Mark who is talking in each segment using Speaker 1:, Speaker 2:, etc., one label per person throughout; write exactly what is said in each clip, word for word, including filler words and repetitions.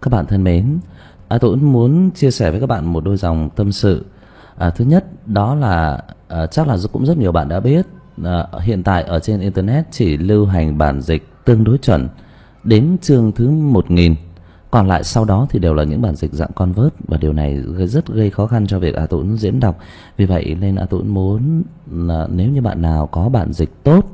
Speaker 1: Các bạn thân mến, à, tôi cũng muốn chia sẻ với các bạn một đôi dòng tâm sự. À, thứ nhất đó là à, chắc là cũng rất nhiều bạn đã biết, à, hiện tại ở trên internet chỉ lưu hành bản dịch tương đối chuẩn đến chương thứ một nghìn, còn lại sau đó thì đều là những bản dịch dạng convert, và điều này rất gây khó khăn cho việc A Tũng diễn đọc. Vì vậy nên A Tũng muốn là nếu như bạn nào có bản dịch tốt,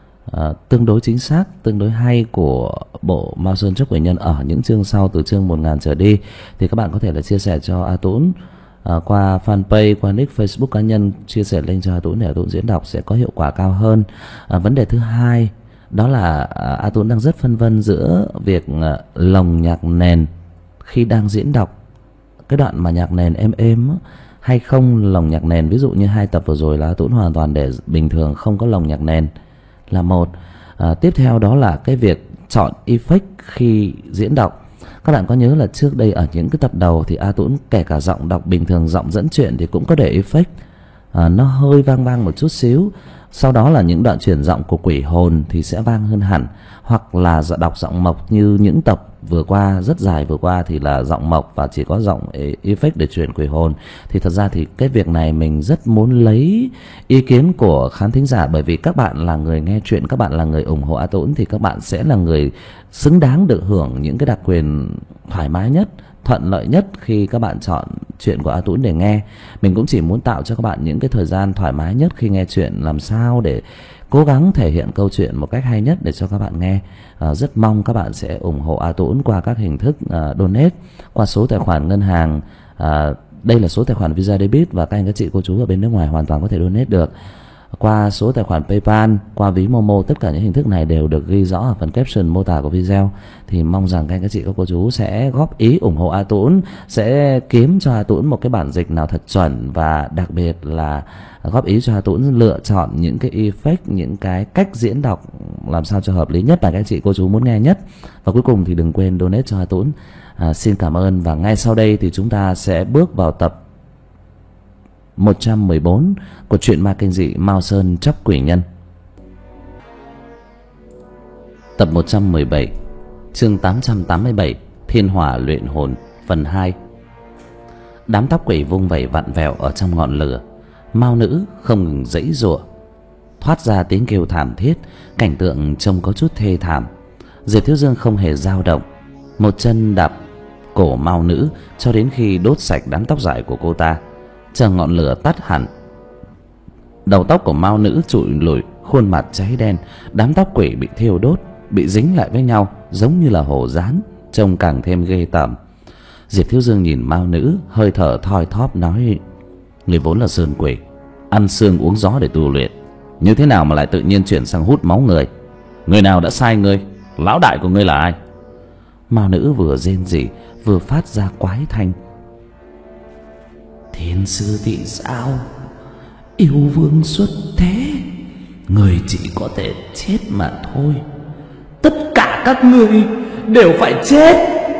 Speaker 1: À, tương đối chính xác, tương đối hay của bộ Mao Sơn Trúc Quỷ Nhân ở những chương sau từ chương một nghìn trở đi, thì các bạn có thể là chia sẻ cho A Tũng à, qua fanpage, qua nick Facebook cá nhân, chia sẻ link cho A Tũng để A Tũng diễn đọc sẽ có hiệu quả cao hơn. À, vấn đề thứ hai đó là à, A Tũng đang rất phân vân giữa việc à, lồng nhạc nền khi đang diễn đọc, cái đoạn mà nhạc nền êm êm á, hay không lồng nhạc nền. Ví dụ như hai tập vừa rồi là A Tũng hoàn toàn để bình thường, không có lồng nhạc nền là một. À, tiếp theo đó là cái việc chọn effect khi diễn đọc. Các bạn có nhớ là trước đây ở những cái tập đầu thì A Tũng kể cả giọng đọc bình thường, giọng dẫn chuyện thì cũng có để effect, à, nó hơi vang vang một chút xíu. Sau đó là những đoạn chuyển giọng của quỷ hồn thì sẽ vang hơn hẳn, hoặc là đọc giọng mộc như những tập vừa qua rất dài vừa qua thì là giọng mộc và chỉ có giọng effect để chuyển quỷ hồn. Thì thật ra thì cái việc này mình rất muốn lấy ý kiến của khán thính giả, bởi vì các bạn là người nghe chuyện, các bạn là người ủng hộ A Tũng, thì các bạn sẽ là người xứng đáng được hưởng những cái đặc quyền thoải mái nhất, thuận lợi nhất khi các bạn chọn chuyện của A Tũng để nghe. Mình cũng chỉ muốn tạo cho các bạn những cái thời gian thoải mái nhất khi nghe chuyện, làm sao để cố gắng thể hiện câu chuyện một cách hay nhất để cho các bạn nghe. À, rất mong các bạn sẽ ủng hộ A Tũng qua các hình thức à, donate, qua số tài khoản ngân hàng. À, đây là số tài khoản Visa Debit và các anh các chị cô chú ở bên nước ngoài hoàn toàn có thể donate được. Qua số tài khoản PayPal, qua ví Momo, tất cả những hình thức này đều được ghi rõ ở phần caption mô tả của video. Thì mong rằng các anh các chị các cô chú sẽ góp ý ủng hộ A Tũng, sẽ kiếm cho A Tũng một cái bản dịch nào thật chuẩn, và đặc biệt là góp ý cho A Tũng lựa chọn những cái effect, những cái cách diễn đọc làm sao cho hợp lý nhất mà các anh chị cô chú muốn nghe nhất. Và cuối cùng thì đừng quên donate cho A Tũng. À, xin cảm ơn. Và ngay sau đây thì chúng ta sẽ bước vào tập một trăm mười bốn của truyện ma kinh dị Mao Sơn Tróc Quỷ Nhân. Tập một trăm mười bảy, chương tám trăm tám mươi bảy, Thiên Hỏa Luyện Hồn, phần hai. Đám tóc quỷ vung vẩy vặn vẹo ở trong ngọn lửa, Mao nữ không ngừng giãy giụa, thoát ra tiếng kêu thảm thiết, cảnh tượng trông có chút thê thảm. Diệp Thiếu Dương không hề dao động, một chân đạp cổ Mao nữ cho đến khi đốt sạch đám tóc dài của cô ta. Chờ ngọn lửa tắt hẳn, đầu tóc của Mao nữ trụi lùi, khuôn mặt cháy đen, đám tóc quỷ bị thiêu đốt, bị dính lại với nhau giống như là hổ dán, trông càng thêm ghê tởm. Diệp Thiếu Dương nhìn Mao nữ, hơi thở thoi thóp nói: người vốn là sơn quỷ, ăn xương uống gió để tu luyện, như thế nào mà lại tự nhiên chuyển sang hút máu người? Người nào đã sai ngươi? Lão đại của ngươi là ai? Mao nữ vừa rên rỉ vừa phát ra quái thanh: Thiên sư thị sao, yêu vương xuất thế, người chỉ có thể chết mà thôi. Tất cả các ngươi đều phải chết.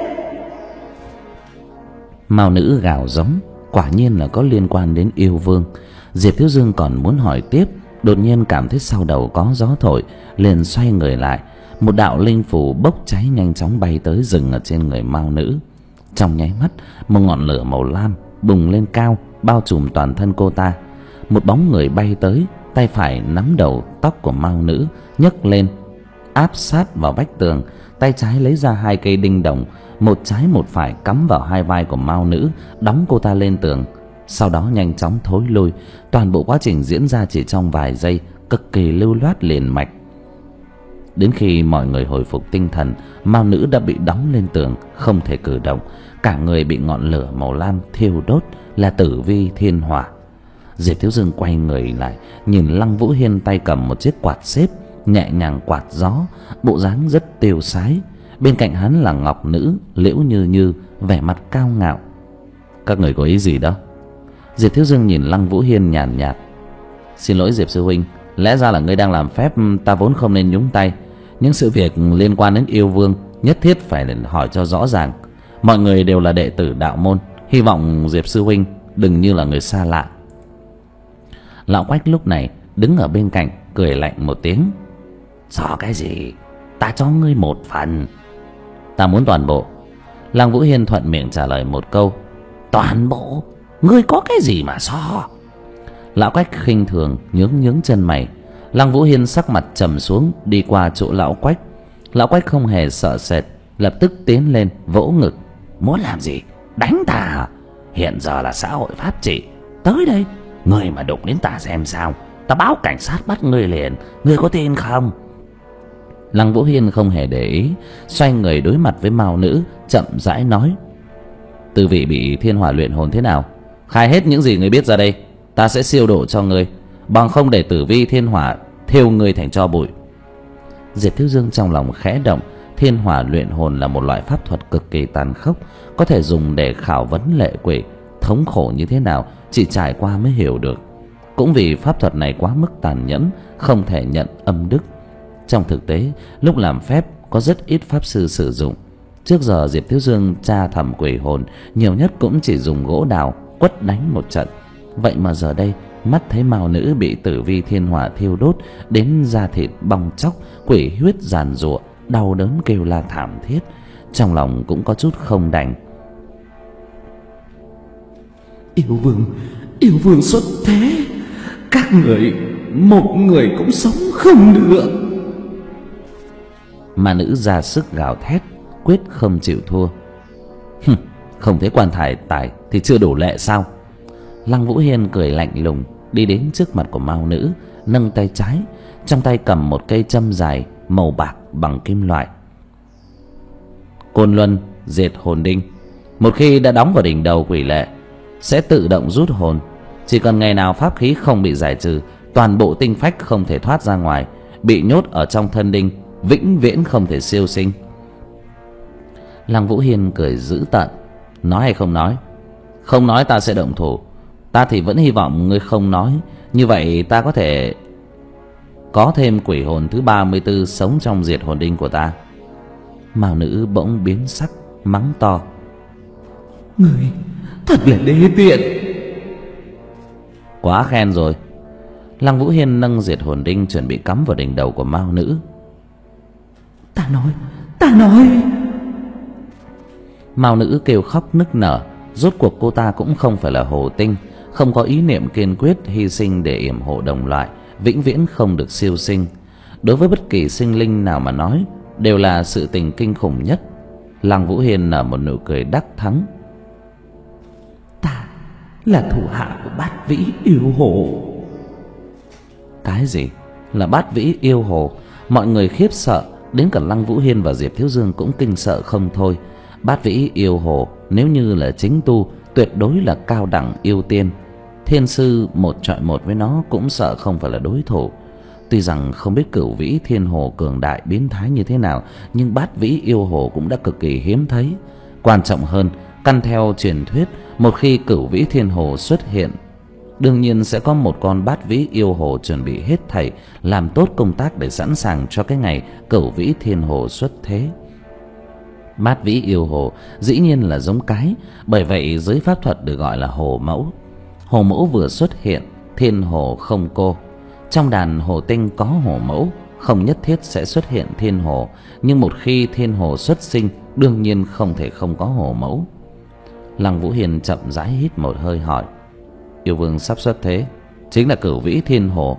Speaker 1: Mao nữ gào giống, quả nhiên là có liên quan đến yêu vương. Diệp Thiếu Dương còn muốn hỏi tiếp, đột nhiên cảm thấy sau đầu có gió thổi, liền xoay người lại. Một đạo linh phù bốc cháy nhanh chóng bay tới dừng ở trên người Mao nữ. Trong nháy mắt, một ngọn lửa màu lam bùng lên cao, bao trùm toàn thân cô ta. Một bóng người bay tới, tay phải nắm đầu tóc của Mao nữ, nhấc lên áp sát vào vách tường, tay trái lấy ra hai cây đinh đồng, một trái một phải cắm vào hai vai của Mao nữ, đóng cô ta lên tường. Sau đó nhanh chóng thối lui. Toàn bộ quá trình diễn ra chỉ trong vài giây, cực kỳ lưu loát liền mạch. Đến khi mọi người hồi phục tinh thần, Mao nữ đã bị đóng lên tường, không thể cử động, cả người bị ngọn lửa màu lam thiêu đốt, là tử vi thiên hỏa. Diệp Thiếu Dương quay người lại, nhìn Lăng Vũ Hiên tay cầm một chiếc quạt xếp, nhẹ nhàng quạt gió, bộ dáng rất tiêu sái. Bên cạnh hắn là Ngọc nữ, Liễu Như Như, vẻ mặt cao ngạo. Các người có ý gì đó? Diệp Thiếu Dương nhìn Lăng Vũ Hiên nhàn nhạt, xin lỗi Diệp sư huynh, lẽ ra là ngươi đang làm phép, ta vốn không nên nhúng tay. Những sự việc liên quan đến yêu vương nhất thiết phải hỏi cho rõ ràng. Mọi người đều là đệ tử đạo môn, hy vọng Diệp sư huynh đừng như là người xa lạ. Lão Quách lúc này đứng ở bên cạnh cười lạnh một tiếng: Sợ cái gì, ta cho ngươi một phần. Ta muốn toàn bộ. Lăng Vũ Hiên thuận miệng trả lời một câu: toàn bộ, ngươi có cái gì mà so? Lão Quách khinh thường nhướng nhướng chân mày. Lăng Vũ Hiên sắc mặt trầm xuống, đi qua chỗ lão Quách. Lão Quách không hề sợ sệt, lập tức tiến lên vỗ ngực: muốn làm gì? Đánh ta à? Hiện giờ là xã hội pháp trị, tới đây, ngươi mà đụng đến ta xem sao, ta báo cảnh sát bắt ngươi liền, ngươi có tin không? Lăng Vũ Hiên không hề để ý, xoay người đối mặt với Mao Nữ, chậm rãi nói: Tư vị bị thiên hỏa luyện hồn thế nào? Khai hết những gì ngươi biết ra đây, ta sẽ siêu độ cho ngươi, bằng không để tử vi thiên hỏa thiêu ngươi thành tro bụi. Diệp Thiếu Dương trong lòng khẽ động. Thiên hỏa luyện hồn là một loại pháp thuật cực kỳ tàn khốc, có thể dùng để khảo vấn lệ quỷ. Thống khổ như thế nào chỉ trải qua mới hiểu được. Cũng vì pháp thuật này quá mức tàn nhẫn, không thể nhận âm đức. Trong thực tế, lúc làm phép có rất ít pháp sư sử dụng. Trước giờ Diệp Thiếu Dương tra thẩm quỷ hồn nhiều nhất cũng chỉ dùng gỗ đào quất đánh một trận. Vậy mà giờ đây, mắt thấy Mao Nữ bị tử vi thiên hỏa thiêu đốt đến da thịt bong tróc, quỷ huyết giàn giụa, đau đớn kêu la thảm thiết, trong lòng cũng có chút không đành.
Speaker 2: Yêu vương, yêu vương xuất thế, các người một người cũng sống không được.
Speaker 1: Mà nữ ra sức gào thét, quyết không chịu thua. Hừm, không thấy quan tài tài thì chưa đủ lệ sao? Lăng Vũ Hiên cười lạnh lùng, đi đến trước mặt của Mao Nữ, nâng tay trái, trong tay cầm một cây châm dài màu bạc bằng kim loại. Côn Luân diệt hồn đinh, một khi đã đóng vào đỉnh đầu quỷ lệ sẽ tự động rút hồn. Chỉ cần ngày nào pháp khí không bị giải trừ, toàn bộ tinh phách không thể thoát ra ngoài, bị nhốt ở trong thân đinh, vĩnh viễn không thể siêu sinh. Lăng Vũ Hiên cười dữ tợn: nói hay không nói? Không nói ta sẽ động thủ. Ta thì vẫn hy vọng ngươi không nói, như vậy ta có thể có thêm quỷ hồn thứ ba mươi tư sống trong diệt hồn đinh của ta. Mao Nữ bỗng biến sắc, mắng to:
Speaker 2: Ngươi thật là đê tiện.
Speaker 1: Quá khen rồi. Lăng Vũ Hiên nâng diệt hồn đinh chuẩn bị cắm vào đỉnh đầu của Mao Nữ.
Speaker 2: Ta nói, ta nói.
Speaker 1: Mao Nữ kêu khóc nức nở. Rốt cuộc cô ta cũng không phải là hồ tinh, không có ý niệm kiên quyết hy sinh để yểm hộ đồng loại, vĩnh viễn không được siêu sinh. Đối với bất kỳ sinh linh nào mà nói, đều là sự tình kinh khủng nhất. Lăng Vũ Hiên nở một nụ cười đắc thắng:
Speaker 2: Ta là thủ hạ của Bát Vĩ yêu hồ.
Speaker 1: Cái gì là Bát Vĩ yêu hồ? Mọi người khiếp sợ, đến cả Lăng Vũ Hiên và Diệp Thiếu Dương cũng kinh sợ không thôi. Bát Vĩ yêu hồ nếu như là chính tu, tuyệt đối là cao đẳng yêu tiên. Thiên sư một chọi một với nó cũng sợ không phải là đối thủ. Tuy rằng không biết Cửu Vĩ Thiên Hồ cường đại biến thái như thế nào, nhưng Bát Vĩ yêu hồ cũng đã cực kỳ hiếm thấy. Quan trọng hơn, căn theo truyền thuyết, một khi Cửu Vĩ Thiên Hồ xuất hiện, đương nhiên sẽ có một con Bát Vĩ yêu hồ chuẩn bị hết thảy, làm tốt công tác để sẵn sàng cho cái ngày Cửu Vĩ Thiên Hồ xuất thế. Bát Vĩ yêu hồ dĩ nhiên là giống cái, bởi vậy dưới pháp thuật được gọi là hồ mẫu. Hồ mẫu vừa xuất hiện, thiên hồ không cô. Trong đàn hồ tinh có hồ mẫu, không nhất thiết sẽ xuất hiện thiên hồ, nhưng một khi thiên hồ xuất sinh, đương nhiên không thể không có hồ mẫu. Lăng Vũ Hiên chậm rãi hít một hơi hỏi: Yêu vương sắp xuất thế chính là Cửu Vĩ Thiên Hồ?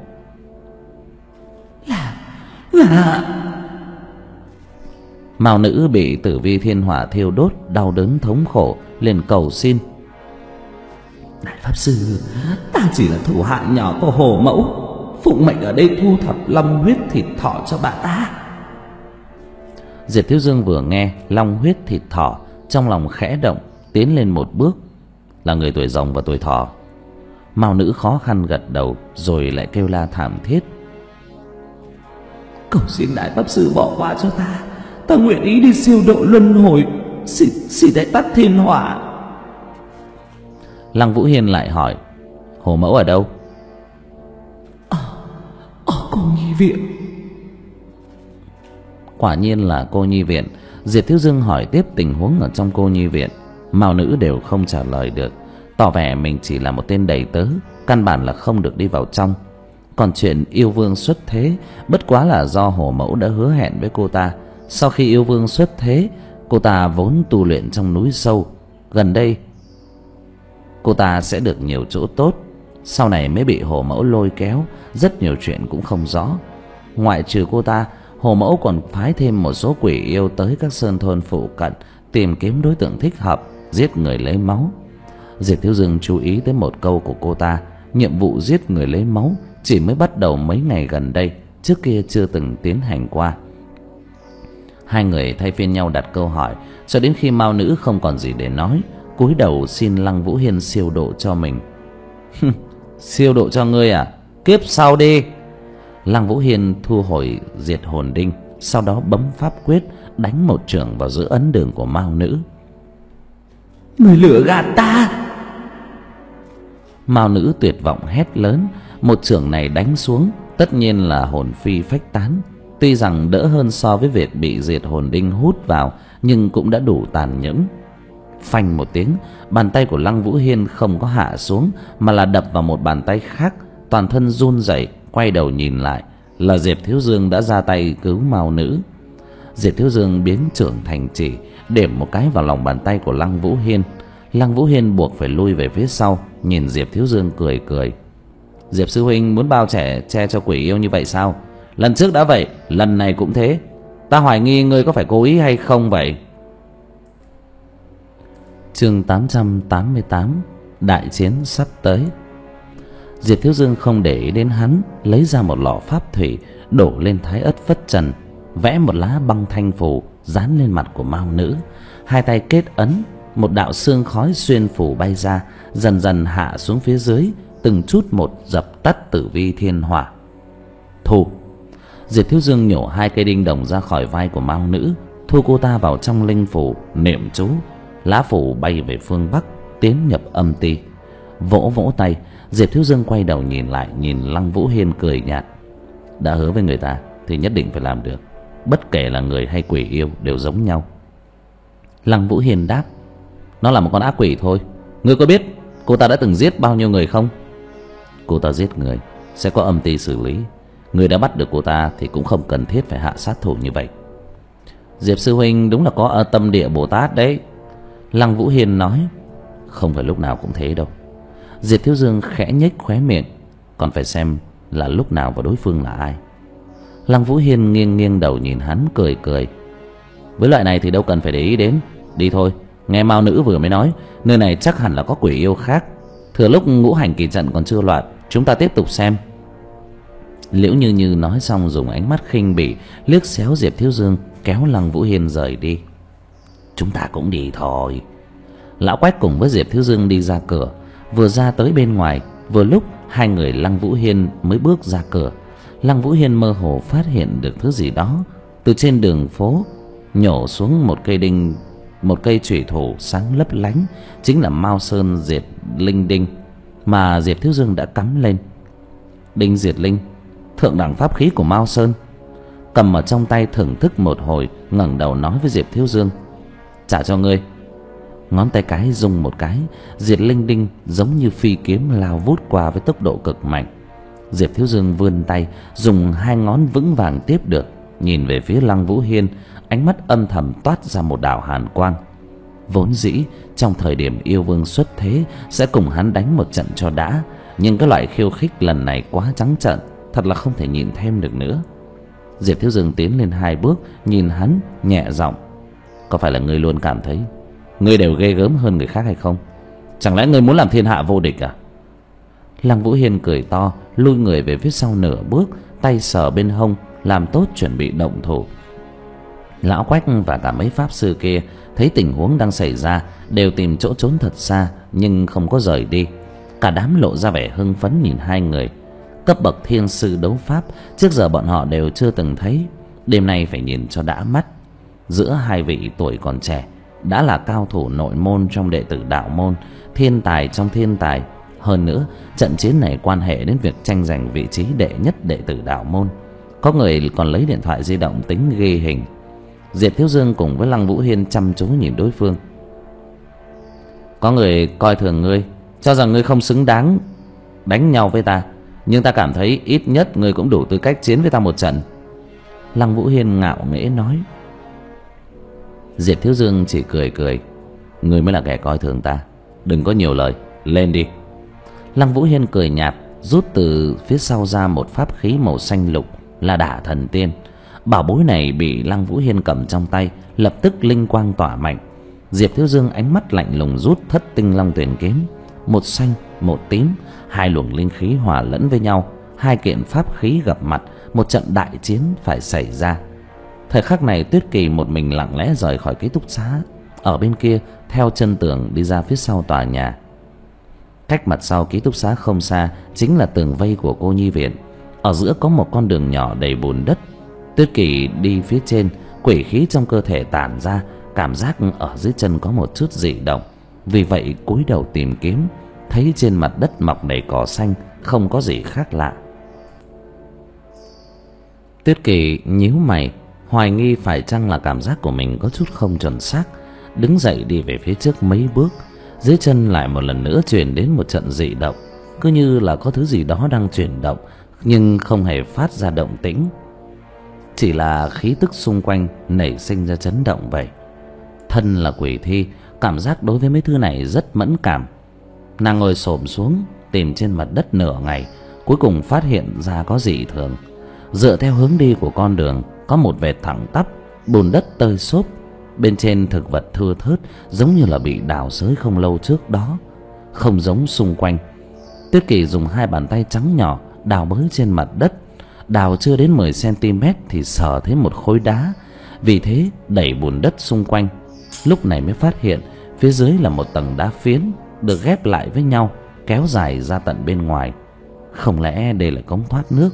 Speaker 2: Là là
Speaker 1: Mao Nữ bị tử vi thiên hỏa thiêu đốt, đau đớn thống khổ, liền cầu xin:
Speaker 2: Đại pháp sư, ta chỉ là thủ hạ nhỏ của hồ mẫu, phụng mệnh ở đây thu thập long huyết thịt thỏ cho bà ta.
Speaker 1: Diệp Thiếu Dương vừa nghe long huyết thịt thỏ, trong lòng khẽ động, tiến lên một bước: Là người tuổi rồng và tuổi thỏ. Mao Nữ khó khăn gật đầu, rồi lại kêu la thảm thiết:
Speaker 2: Cầu xin đại pháp sư bỏ qua cho ta, ta nguyện ý đi siêu độ luân hồi, xin xin hãy tắt thiên hỏa.
Speaker 1: Lăng Vũ Hiên lại hỏi: Hồ mẫu ở đâu?
Speaker 2: Ở, ở cô nhi viện.
Speaker 1: Quả nhiên là cô nhi viện. Diệp Thiếu Dương hỏi tiếp tình huống ở trong cô nhi viện, Mao Nữ đều không trả lời được, tỏ vẻ mình chỉ là một tên đầy tớ, căn bản là không được đi vào trong. Còn chuyện yêu vương xuất thế, bất quá là do hồ mẫu đã hứa hẹn với cô ta, sau khi yêu vương xuất thế Cô ta vốn tu luyện trong núi sâu, gần đây cô ta sẽ được nhiều chỗ tốt. Sau này mới bị Hồ Mẫu lôi kéo, rất nhiều chuyện cũng không rõ. Ngoại trừ cô ta, Hồ Mẫu còn phái thêm một số quỷ yêu tới các sơn thôn phụ cận tìm kiếm đối tượng thích hợp giết người lấy máu. Diệp Thiếu Dương chú ý tới một câu của cô ta: nhiệm vụ giết người lấy máu chỉ mới bắt đầu mấy ngày gần đây, trước kia chưa từng tiến hành qua. Hai người thay phiên nhau đặt câu hỏi, cho đến khi Mao Nữ không còn gì để nói, cúi đầu xin Lăng Vũ Hiên siêu độ cho mình. Siêu độ cho ngươi à? Kiếp sau đi. Lăng Vũ Hiên thu hồi diệt hồn đinh, sau đó bấm pháp quyết đánh một chưởng vào giữa ấn đường của Mao Nữ.
Speaker 2: Người lừa gạt ta!
Speaker 1: Mao Nữ tuyệt vọng hét lớn. Một chưởng này đánh xuống tất nhiên là hồn phi phách tán. Tuy rằng đỡ hơn so với việc bị diệt hồn đinh hút vào, nhưng cũng đã đủ tàn nhẫn. Phanh một tiếng, bàn tay của Lăng Vũ Hiên không có hạ xuống, mà là đập vào một bàn tay khác. Toàn thân run rẩy, quay đầu nhìn lại, là Diệp Thiếu Dương đã ra tay cứu Mao Nữ. Diệp Thiếu Dương biến chưởng thành chỉ, điểm một cái vào lòng bàn tay của Lăng Vũ Hiên. Lăng Vũ Hiên buộc phải lui về phía sau, nhìn Diệp Thiếu Dương cười cười. Diệp sư huynh muốn bao trẻ che cho quỷ yêu như vậy sao? Lần trước đã vậy, lần này cũng thế. Ta hoài nghi ngươi có phải cố ý hay không vậy? Chương tám trăm tám mươi tám. Đại chiến sắp tới. Diệp Thiếu Dương không để ý đến hắn, lấy ra một lọ pháp thủy đổ lên thái ất phất trần, vẽ một lá băng thanh phù dán lên mặt của Mao Nữ. Hai tay kết ấn, một đạo xương khói xuyên phù bay ra, dần dần hạ xuống phía dưới, từng chút một dập tắt tử vi thiên hỏa. Thu. Diệp Thiếu Dương nhổ hai cây đinh đồng ra khỏi vai của Mao Nữ, thu cô ta vào trong linh phủ, niệm chú. Lá phủ bay về phương bắc, tiến nhập âm ti. Vỗ vỗ tay, Diệp Thiếu Dương quay đầu nhìn lại, nhìn Lăng Vũ Hiên cười nhạt. Đã hứa với người ta thì nhất định phải làm được, bất kể là người hay quỷ yêu đều giống nhau. Lăng Vũ Hiên đáp: nó là một con ác quỷ thôi. Ngươi có biết cô ta đã từng giết bao nhiêu người không? Cô ta giết người sẽ có âm ty xử lý. Ngươi đã bắt được cô ta thì cũng không cần thiết phải hạ sát thủ như vậy. Diệp sư huynh đúng là có ở tâm địa Bồ Tát đấy. Lăng Vũ Hiên nói: không phải lúc nào cũng thế đâu. Diệp Thiếu Dương khẽ nhếch khóe miệng: còn phải xem là lúc nào và đối phương là ai. Lăng Vũ Hiên nghiêng nghiêng đầu nhìn hắn, cười cười: với loại này thì đâu cần phải để ý đến. Đi thôi, nghe Mao Nữ vừa mới nói, nơi này chắc hẳn là có quỷ yêu khác. Thừa lúc ngũ hành kỳ trận còn chưa loạn, chúng ta tiếp tục xem. Liễu Như Như nói xong dùng ánh mắt khinh bỉ liếc xéo Diệp Thiếu Dương, kéo Lăng Vũ Hiên rời đi. Chúng ta cũng đi thôi. Lão Quách cùng với Diệp Thiếu Dương đi ra cửa. Vừa ra tới bên ngoài, vừa lúc hai người Lăng Vũ Hiên mới bước ra cửa. Lăng Vũ Hiên mơ hồ phát hiện được thứ gì đó từ trên đường phố nhổ xuống một cây đinh, một cây chủy thủ sáng lấp lánh, chính là Mao Sơn Diệt Linh đinh mà Diệp Thiếu Dương đã cắm lên. Đinh diệt linh, thượng đẳng pháp khí của Mao Sơn. Cầm ở trong tay thưởng thức một hồi, ngẩng đầu nói với Diệp Thiếu Dương: trả cho ngươi. Ngón tay cái rung một cái, diệt linh đinh giống như phi kiếm lao vút qua với tốc độ cực mạnh. Diệp Thiếu Dương vươn tay, dùng hai ngón vững vàng tiếp được, nhìn về phía Lăng Vũ Hiên, ánh mắt âm thầm toát ra một đạo hàn quang. Vốn dĩ trong thời điểm yêu vương xuất thế sẽ cùng hắn đánh một trận cho đã, nhưng cái loại khiêu khích lần này quá trắng trợn, thật là không thể nhìn thêm được nữa. Diệp Thiếu Dương tiến lên hai bước, nhìn hắn nhẹ giọng: có phải là ngươi luôn cảm thấy ngươi đều ghê gớm hơn người khác hay không? Chẳng lẽ ngươi muốn làm thiên hạ vô địch à? Lăng Vũ Hiên cười to, lui người về phía sau nửa bước, tay sờ bên hông, làm tốt chuẩn bị động thủ. Lão Quách và cả mấy pháp sư kia thấy tình huống đang xảy ra, đều tìm chỗ trốn thật xa, nhưng không có rời đi. Cả đám lộ ra vẻ hưng phấn nhìn hai người. Cấp bậc thiên sư đấu pháp, trước giờ bọn họ đều chưa từng thấy, đêm nay phải nhìn cho đã mắt. Giữa hai vị tuổi còn trẻ, đã là cao thủ nội môn trong đệ tử đạo môn, thiên tài trong thiên tài. Hơn nữa, trận chiến này quan hệ đến việc tranh giành vị trí đệ nhất đệ tử đạo môn. Có người còn lấy điện thoại di động tính ghi hình. Diệp Thiếu Dương cùng với Lăng Vũ Hiên chăm chú nhìn đối phương. Có người coi thường ngươi, cho rằng ngươi không xứng đáng đánh nhau với ta, nhưng ta cảm thấy ít nhất ngươi cũng đủ tư cách chiến với ta một trận. Lăng Vũ Hiên ngạo nghễ nói. Diệp Thiếu Dương chỉ cười cười. Ngươi mới là kẻ coi thường ta, đừng có nhiều lời, lên đi. Lăng Vũ Hiên cười nhạt, rút từ phía sau ra một pháp khí màu xanh lục là Đả Thần Tiên. Bảo bối này bị Lăng Vũ Hiên cầm trong tay, lập tức linh quang tỏa mạnh. Diệp Thiếu Dương ánh mắt lạnh lùng rút Thất Tinh Long Tuyển kiếm, một xanh một tím, hai luồng linh khí hòa lẫn với nhau, hai kiện pháp khí gặp mặt, một trận đại chiến phải xảy ra. Thời khắc này Tuyết Kỳ một mình lặng lẽ rời khỏi ký túc xá, ở bên kia theo chân tường đi ra phía sau tòa nhà. Cách mặt sau ký túc xá không xa chính là tường vây của cô nhi viện. Ở giữa có một con đường nhỏ đầy bùn đất. Tuyết Kỳ đi phía trên, quỷ khí trong cơ thể tản ra, cảm giác ở dưới chân có một chút dị động. Vì vậy cúi đầu tìm kiếm, thấy trên mặt đất mọc đầy cỏ xanh, không có gì khác lạ. Tuyết Kỳ nhíu mày, hoài nghi phải chăng là cảm giác của mình có chút không chuẩn xác, đứng dậy đi về phía trước mấy bước. Dưới chân lại một lần nữa truyền đến một trận dị động, cứ như là có thứ gì đó đang chuyển động nhưng không hề phát ra động tĩnh, chỉ là khí tức xung quanh nảy sinh ra chấn động vậy. Thân là quỷ thi, cảm giác đối với mấy thứ này rất mẫn cảm. Nàng ngồi xổm xuống tìm trên mặt đất nửa ngày, cuối cùng phát hiện ra có dị thường. Dựa theo hướng đi của con đường, có một vệt thẳng tắp, bùn đất tơi xốp, bên trên thực vật thưa thớt, giống như là bị đào xới không lâu trước đó, không giống xung quanh. Tuyết Kỳ dùng hai bàn tay trắng nhỏ đào bới trên mặt đất, đào chưa đến mười xăng-ti-mét thì sờ thấy một khối đá, vì thế đẩy bùn đất xung quanh. Lúc này mới phát hiện phía dưới là một tầng đá phiến được ghép lại với nhau, kéo dài ra tận bên ngoài. Không lẽ đây là cống thoát nước?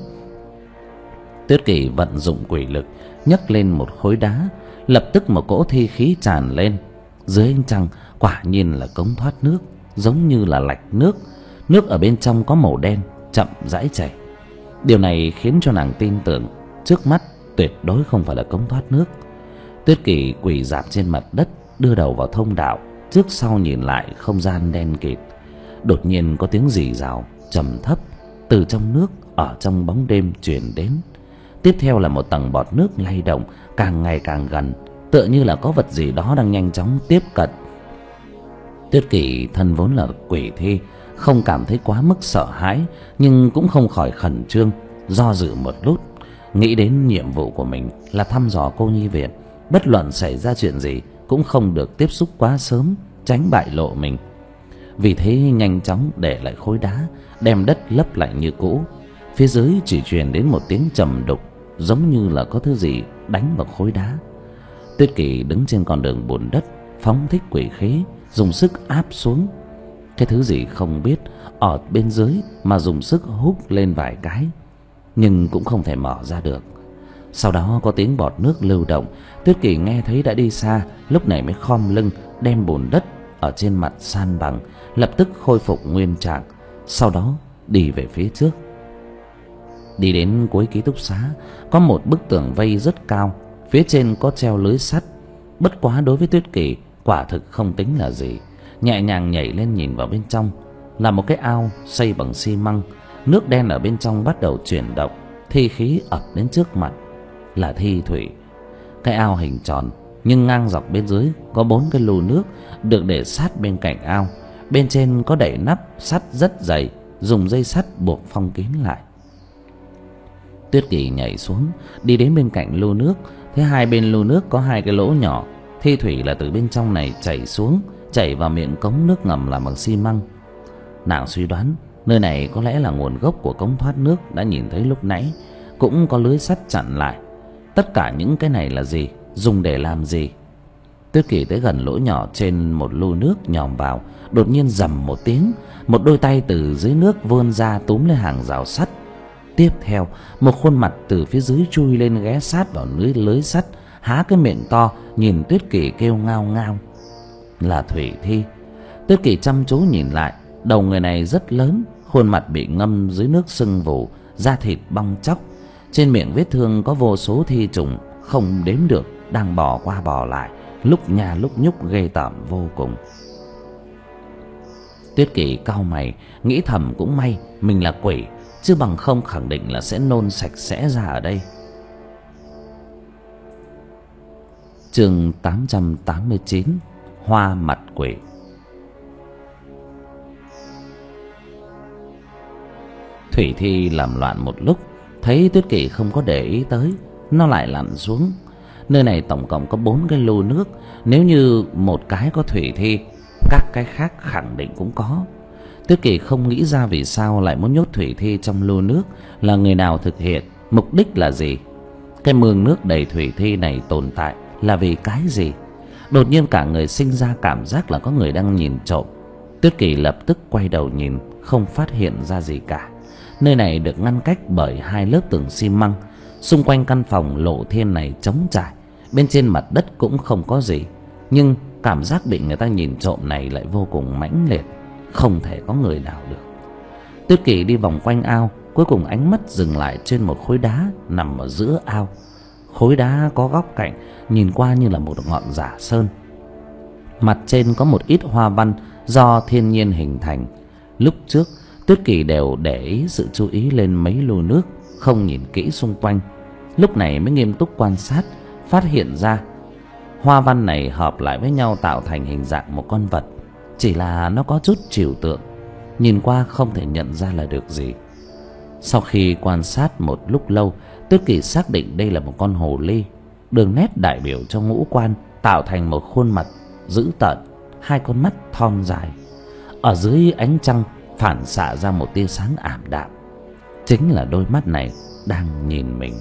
Speaker 1: Tuyết Kỳ vận dụng quỷ lực nhấc lên một khối đá, lập tức một cỗ thi khí tràn lên. Dưới ánh trăng quả nhiên là cống thoát nước, giống như là lạch nước. Nước ở bên trong có màu đen, chậm rãi chảy. Điều này khiến cho nàng tin tưởng trước mắt tuyệt đối không phải là cống thoát nước. Tuyết Kỳ quỳ rạp trên mặt đất, đưa đầu vào thông đạo, trước sau nhìn lại không gian đen kịt. Đột nhiên có tiếng rì rào trầm thấp từ trong nước ở trong bóng đêm truyền đến. Tiếp theo là một tầng bọt nước lay động, càng ngày càng gần, tựa như là có vật gì đó đang nhanh chóng tiếp cận. Tuyết Kỳ thân vốn là quỷ thi, không cảm thấy quá mức sợ hãi, nhưng cũng không khỏi khẩn trương, do dự một lúc. Nghĩ đến nhiệm vụ của mình là thăm dò cô nhi viện, bất luận xảy ra chuyện gì cũng không được tiếp xúc quá sớm, tránh bại lộ mình. Vì thế nhanh chóng để lại khối đá, đem đất lấp lại như cũ. Phía dưới chỉ truyền đến một tiếng trầm đục, giống như là có thứ gì đánh vào khối đá. Tuyết Kỳ đứng trên con đường bùn đất, phóng thích quỷ khí, dùng sức áp xuống. Cái thứ gì không biết ở bên dưới mà dùng sức hút lên vài cái, nhưng cũng không thể mở ra được. Sau đó có tiếng bọt nước lưu động. Tuyết Kỳ nghe thấy đã đi xa, lúc này mới khom lưng đem bùn đất ở trên mặt san bằng, lập tức khôi phục nguyên trạng. Sau đó đi về phía trước. Đi đến cuối ký túc xá, có một bức tường vây rất cao, phía trên có treo lưới sắt. Bất quá đối với Tuyết Kỳ quả thực không tính là gì. Nhẹ nhàng nhảy lên nhìn vào bên trong, là một cái ao xây bằng xi măng. Nước đen ở bên trong bắt đầu chuyển động, thi khí ập đến trước mặt, là thi thủy. Cái ao hình tròn, nhưng ngang dọc bên dưới có bốn cái lu nước được để sát bên cạnh ao. Bên trên có đậy nắp sắt rất dày, dùng dây sắt buộc phong kín lại. Tuyết Kỳ nhảy xuống, đi đến bên cạnh lu nước, thấy hai bên lu nước có hai cái lỗ nhỏ. Thi thủy là từ bên trong này chảy xuống, chảy vào miệng cống nước ngầm làm bằng xi măng. Nàng suy đoán nơi này có lẽ là nguồn gốc của cống thoát nước đã nhìn thấy lúc nãy. Cũng có lưới sắt chặn lại. Tất cả những cái này là gì, dùng để làm gì? Tuyết Kỳ tới gần lỗ nhỏ trên một lu nước nhòm vào, đột nhiên rầm một tiếng, một đôi tay từ dưới nước vươn ra túm lên hàng rào sắt. Tiếp theo, một khuôn mặt từ phía dưới chui lên ghé sát vào lưới lưới sắt, há cái miệng to nhìn Tuyết Kỳ kêu ngao ngao. Là Thủy Thi. Tuyết Kỳ chăm chú nhìn lại, đầu người này rất lớn, khuôn mặt bị ngâm dưới nước sưng vù, da thịt bong tróc. Trên miệng vết thương có vô số thi trùng không đếm được đang bò qua bò lại, lúc nhà lúc nhúc ghê tởm vô cùng. Tuyết Kỳ cau mày, nghĩ thầm cũng may mình là quỷ, chứ bằng không khẳng định là sẽ nôn sạch sẽ ra ở đây. Chương tám trăm tám mươi chín. Hoa mặt quỷ. Thủy Thi làm loạn một lúc, thấy Tuyết Kỷ không có để ý tới, nó lại lặn xuống. Nơi này tổng cộng có bốn cái lu nước, nếu như một cái có Thủy Thi, các cái khác khẳng định cũng có. Tuyết Kỷ không nghĩ ra vì sao lại muốn nhốt Thủy Thi trong lu nước, là người nào thực hiện, mục đích là gì. Cái mương nước đầy Thủy Thi này tồn tại là vì cái gì? Đột nhiên cả người sinh ra cảm giác là có người đang nhìn trộm. Tuyết Kỷ lập tức quay đầu nhìn, không phát hiện ra gì cả. Nơi này được ngăn cách bởi hai lớp tường xi măng. Xung quanh căn phòng lộ thiên này trống trải, bên trên mặt đất cũng không có gì. Nhưng cảm giác bị người ta nhìn trộm này lại vô cùng mãnh liệt, không thể có người nào được. Tuyết Kỷ đi vòng quanh ao, cuối cùng ánh mắt dừng lại trên một khối đá nằm ở giữa ao. Khối đá có góc cạnh, nhìn qua như là một ngọn giả sơn. Mặt trên có một ít hoa văn do thiên nhiên hình thành. Lúc trước Tuyết Kỷ đều để ý sự chú ý lên mấy lu nước, không nhìn kỹ xung quanh. Lúc này mới nghiêm túc quan sát, phát hiện ra hoa văn này hợp lại với nhau tạo thành hình dạng một con vật. Chỉ là nó có chút trừu tượng, nhìn qua không thể nhận ra là được gì. Sau khi quan sát một lúc lâu, Tuyết Kỷ xác định đây là một con hồ ly. Đường nét đại biểu cho ngũ quan tạo thành một khuôn mặt dữ tợn, hai con mắt thon dài. Ở dưới ánh trăng phản xạ ra một tia sáng ảm đạm, chính là đôi mắt này đang nhìn mình.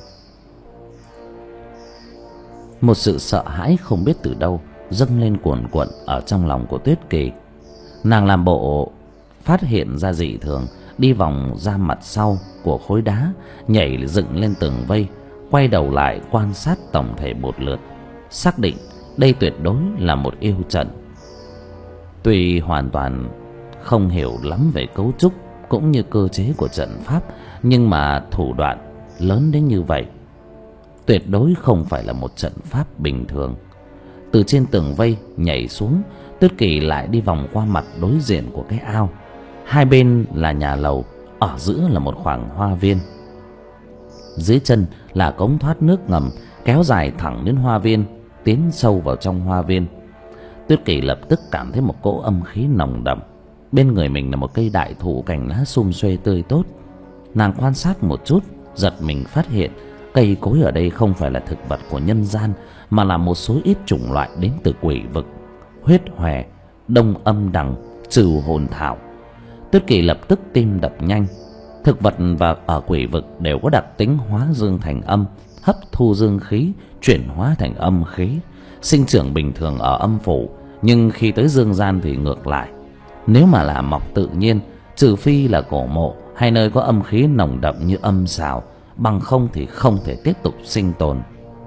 Speaker 1: Một sự sợ hãi không biết từ đâu dâng lên cuồn cuộn ở trong lòng của Tuyết Kỷ. Nàng làm bộ phát hiện ra dị thường, đi vòng ra mặt sau của khối đá, nhảy dựng lên tường vây, quay đầu lại quan sát tổng thể một lượt, xác định đây tuyệt đối là một yêu trận. Tuy hoàn toàn không hiểu lắm về cấu trúc cũng như cơ chế của trận pháp, nhưng mà thủ đoạn lớn đến như vậy tuyệt đối không phải là một trận pháp bình thường. Từ trên tường vây nhảy xuống, Tuyết Kỷ lại đi vòng qua mặt đối diện của cái ao. Hai bên là nhà lầu, ở giữa là một khoảng hoa viên. Dưới chân là cống thoát nước ngầm kéo dài thẳng đến hoa viên, tiến sâu vào trong hoa viên. Tuyết Kỷ lập tức cảm thấy một cỗ âm khí nồng đậm. Bên người mình là một cây đại thụ cành lá sum xuê tươi tốt. Nàng quan sát một chút, giật mình phát hiện cây cối ở đây không phải là thực vật của nhân gian, mà là một số ít chủng loại đến từ quỷ vực: huyết hòe, đông âm đằng, trừ hồn thảo. Tuyết Kỷ lập tức tim đập nhanh. Thực vật và ở quỷ vực đều có đặc tính hóa dương thành âm, hấp thu dương khí, chuyển hóa thành âm khí, sinh trưởng bình thường ở âm phủ, nhưng khi tới dương gian thì ngược lại. Nếu mà là mọc tự nhiên, trừ phi là cổ mộ hay nơi có âm khí nồng đậm như âm sào, bằng không thì không thể tiếp tục sinh tồn.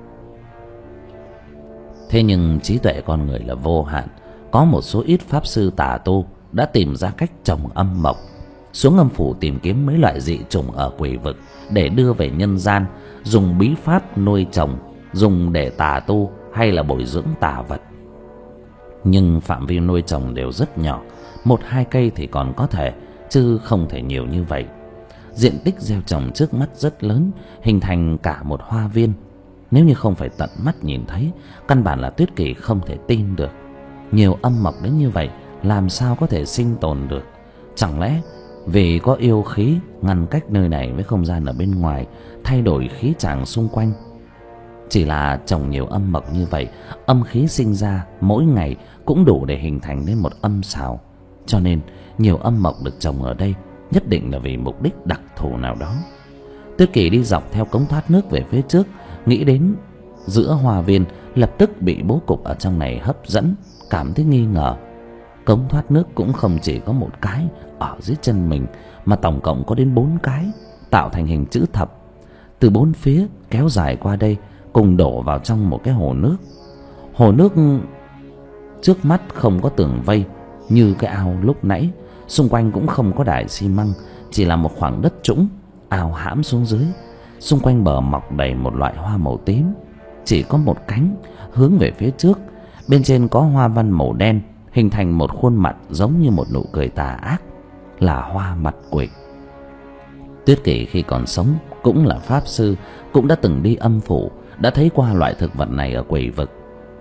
Speaker 1: Thế nhưng trí tuệ con người là vô hạn, có một số ít pháp sư tà tu đã tìm ra cách trồng âm mộc, xuống âm phủ tìm kiếm mấy loại dị chủng ở quỷ vực để đưa về nhân gian, dùng bí pháp nuôi trồng, dùng để tà tu hay là bồi dưỡng tà vật. Nhưng phạm vi nuôi trồng đều rất nhỏ, một hai cây thì còn có thể, chứ không thể nhiều như vậy. Diện tích gieo trồng trước mắt rất lớn, hình thành cả một hoa viên. Nếu như không phải tận mắt nhìn thấy, căn bản là Tuyết Kỷ không thể tin được. Nhiều âm mộc đến như vậy, làm sao có thể sinh tồn được? Chẳng lẽ vì có yêu khí ngăn cách nơi này với không gian ở bên ngoài, thay đổi khí tràng xung quanh? Chỉ là trồng nhiều âm mộc như vậy, âm khí sinh ra mỗi ngày cũng đủ để hình thành nên một âm sào. Cho nên nhiều âm mộc được trồng ở đây nhất định là vì mục đích đặc thù nào đó. Tuyết Kỷ đi dọc theo cống thoát nước về phía trước, nghĩ đến giữa hoa viên, lập tức bị bố cục ở trong này hấp dẫn, cảm thấy nghi ngờ. Cống thoát nước cũng không chỉ có một cái ở dưới chân mình, mà tổng cộng có đến bốn cái, tạo thành hình chữ thập. Từ bốn phía kéo dài qua đây, cùng đổ vào trong một cái hồ nước. Hồ nước trước mắt không có tường vây như cái ao lúc nãy, xung quanh cũng không có đài xi măng, chỉ là một khoảng đất trũng, ao hãm xuống dưới. Xung quanh bờ mọc đầy một loại hoa màu tím, chỉ có một cánh hướng về phía trước. Bên trên có hoa văn màu đen, hình thành một khuôn mặt giống như một nụ cười tà ác, là hoa mặt quỷ. Tuyết Kỷ khi còn sống cũng là pháp sư, cũng đã từng đi âm phủ, đã thấy qua loại thực vật này ở quỷ vực.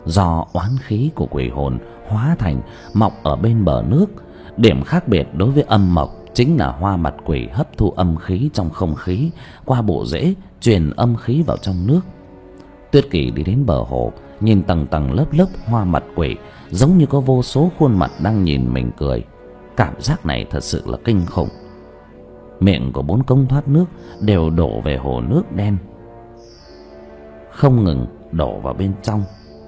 Speaker 1: do oán khí của quỷ hồn hóa thành mọc ở bên bờ nước. Điểm khác biệt đối với âm mộc chính là hoa mặt quỷ hấp thu âm khí trong không khí qua bộ rễ, truyền âm khí vào trong nước. Tuyết Kỳ đi đến bờ hồ, nhìn tầng tầng lớp lớp hoa mặt quỷ, giống như có vô số khuôn mặt đang nhìn mình cười. Cảm giác này thật sự là kinh khủng. Miệng của bốn cống thoát nước đều đổ về hồ nước đen, không ngừng đổ vào bên trong.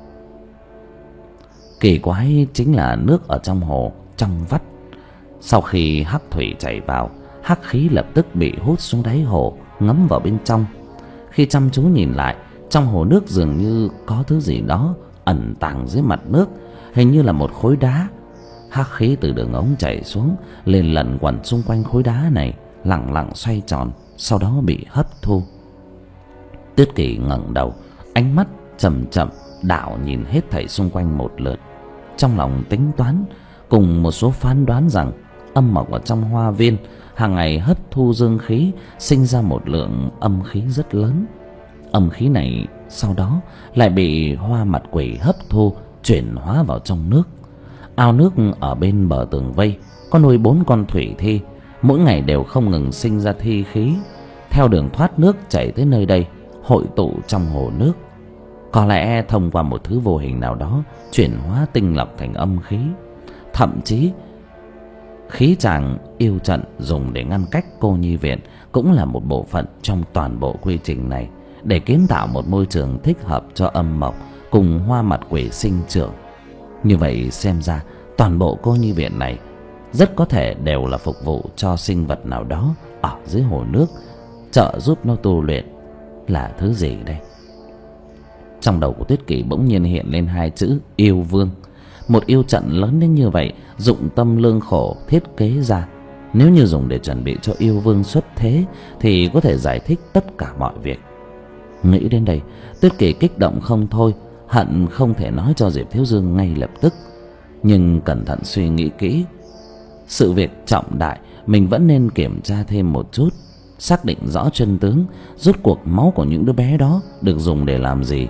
Speaker 1: Kỳ quái chính là nước ở trong hồ trong vắt. Sau khi hắc thủy chảy vào, hắc khí lập tức bị hút xuống đáy hồ, ngấm vào bên trong. Khi chăm chú nhìn lại, trong hồ nước dường như có thứ gì đó ẩn tàng dưới mặt nước, hình như là một khối đá. Hắc khí từ đường ống chảy xuống, lên lẩn quẩn xung quanh khối đá này, lặng lặng xoay tròn, sau đó bị hấp thu. Tuyết Kỳ ngẩng đầu, ánh mắt chậm chậm đảo nhìn hết thảy xung quanh một lượt, trong lòng tính toán cùng một số phán đoán rằng âm mộc ở trong hoa viên hàng ngày hấp thu dương khí, sinh ra một lượng âm khí rất lớn. Âm khí này sau đó lại bị hoa mặt quỷ hấp thu, chuyển hóa vào trong nước. Ao nước ở bên bờ tường vây có nuôi bốn con thủy thi, mỗi ngày đều không ngừng sinh ra thi khí, theo đường thoát nước chảy tới nơi đây, hội tụ trong hồ nước. Có lẽ thông qua một thứ vô hình nào đó chuyển hóa tinh lọc thành âm khí. Thậm chí khí tràng yêu trận dùng để ngăn cách cô nhi viện cũng là một bộ phận trong toàn bộ quy trình này, để kiến tạo một môi trường thích hợp cho âm mộc cùng hoa mặt quỷ sinh trưởng. Như vậy xem ra toàn bộ cô nhi viện này rất có thể đều là phục vụ cho sinh vật nào đó ở dưới hồ nước, trợ giúp nó tu luyện. Là thứ gì đây? Trong đầu của Tuyết Kỳ bỗng nhiên hiện lên hai chữ yêu vương. Một yêu trận lớn đến như vậy, dụng tâm lương khổ thiết kế ra, nếu như dùng để chuẩn bị cho yêu vương xuất thế thì có thể giải thích tất cả mọi việc. Nghĩ đến đây, Tuyết Kỳ kích động không thôi, hận không thể nói cho Diệp Thiếu Dương ngay lập tức. Nhưng cẩn thận suy nghĩ kỹ, sự việc trọng đại, mình vẫn nên kiểm tra thêm một chút, xác định rõ chân tướng, rốt cuộc máu của những đứa bé đó được dùng để làm gì.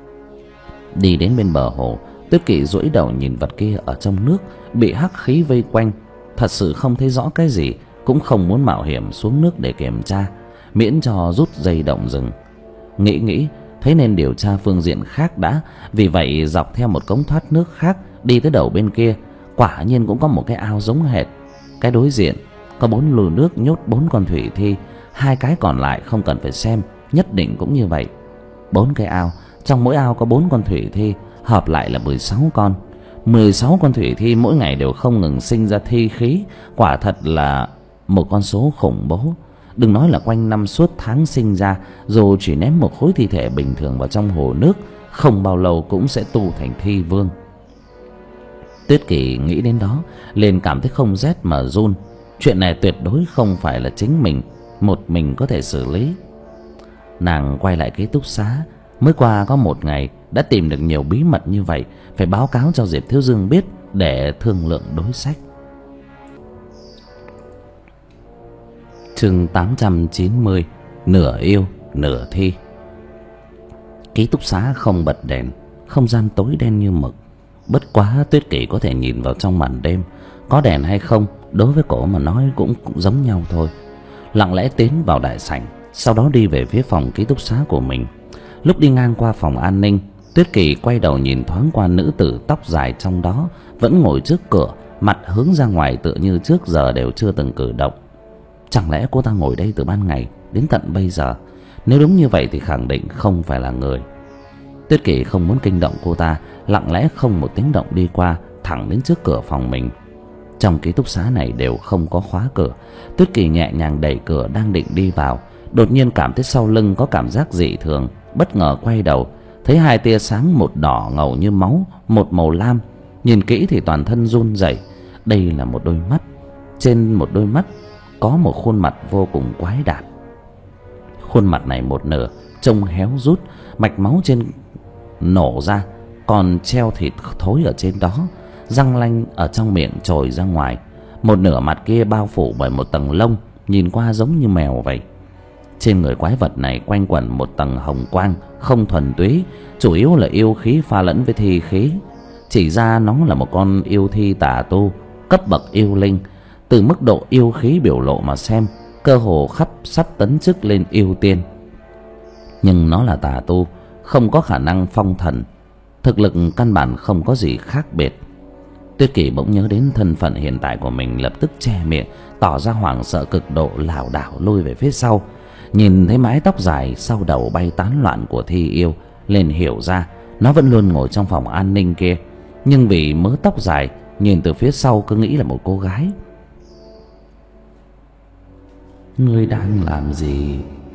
Speaker 1: Đi đến bên bờ hồ, Tuyết Kỳ duỗi đầu nhìn vật kia ở trong nước, bị hắc khí vây quanh, thật sự không thấy rõ cái gì, cũng không muốn mạo hiểm xuống nước để kiểm tra, miễn cho rút dây động rừng. Nghĩ nghĩ thấy nên điều tra phương diện khác đã, vì vậy dọc theo một cống thoát nước khác đi tới đầu bên kia, quả nhiên cũng có một cái ao giống hệt. Cái đối diện có bốn lù nước nhốt bốn con thủy thi, hai cái còn lại không cần phải xem, nhất định cũng như vậy. Bốn cái ao, trong mỗi ao có bốn con thủy thi, hợp lại là mười sáu con. Mười sáu con thủy thi mỗi ngày đều không ngừng sinh ra thi khí, quả thật là một con số khủng bố. Đừng nói là quanh năm suốt tháng sinh ra, dù chỉ ném một khối thi thể bình thường vào trong hồ nước, không bao lâu cũng sẽ tu thành thi vương. Tuyết Kỳ nghĩ đến đó liền cảm thấy không rét mà run. Chuyện này tuyệt đối không phải là chính mình một mình có thể xử lý. Nàng quay lại ký túc xá, mới qua có một ngày đã tìm được nhiều bí mật như vậy, phải báo cáo cho Diệp Thiếu Dương biết để thương lượng đối sách. Chương tám trăm chín mươi, nửa yêu nửa thi. Ký túc xá không bật đèn, không gian tối đen như mực. Bất quá Tuyết Kỳ có thể nhìn vào trong màn đêm, có đèn hay không đối với cổ mà nói cũng, cũng giống nhau thôi. Lặng lẽ tiến vào đại sảnh, sau đó đi về phía phòng ký túc xá của mình. Lúc đi ngang qua phòng an ninh, Tuyết Kỳ quay đầu nhìn thoáng qua nữ tử tóc dài trong đó, vẫn ngồi trước cửa, mặt hướng ra ngoài tựa như trước giờ đều chưa từng cử động. Chẳng lẽ cô ta ngồi đây từ ban ngày đến tận bây giờ? Nếu đúng như vậy thì khẳng định không phải là người. Tuyết Kỳ không muốn kinh động cô ta, lặng lẽ không một tiếng động đi qua, thẳng đến trước cửa phòng mình. Trong ký túc xá này đều không có khóa cửa. Tuyết Kỳ nhẹ nhàng đẩy cửa đang định đi vào, đột nhiên cảm thấy sau lưng có cảm giác dị thường, bất ngờ quay đầu, thấy hai tia sáng, một đỏ ngầu như máu, một màu lam. Nhìn kỹ thì toàn thân run rẩy. Đây là một đôi mắt. Trên một đôi mắt có một khuôn mặt vô cùng quái đản. Khuôn mặt này một nửa trông héo rút, mạch máu trên nổ ra, còn treo thịt thối ở trên đó, răng lanh ở trong miệng trồi ra ngoài. Một nửa mặt kia bao phủ bởi một tầng lông, nhìn qua giống như mèo vậy. Trên người quái vật này quanh quẩn một tầng hồng quang không thuần túy, chủ yếu là yêu khí pha lẫn với thi khí. Chỉ ra nó là một con yêu thi tà tu cấp bậc yêu linh. Từ mức độ yêu khí biểu lộ mà xem, cơ hồ khắp sắp tấn chức lên yêu tiên. Nhưng nó là tà tu, không có khả năng phong thần, thực lực căn bản không có gì khác biệt. Tuyết Kỳ bỗng nhớ đến thân phận hiện tại của mình, lập tức che miệng, tỏ ra hoảng sợ cực độ, lảo đảo lui về phía sau. Nhìn thấy mái tóc dài sau đầu bay tán loạn của Thi Yêu, liền hiểu ra nó vẫn luôn ngồi trong phòng an ninh kia. Nhưng vì mớ tóc dài, nhìn từ phía sau cứ nghĩ là một cô gái. Ngươi đang làm gì?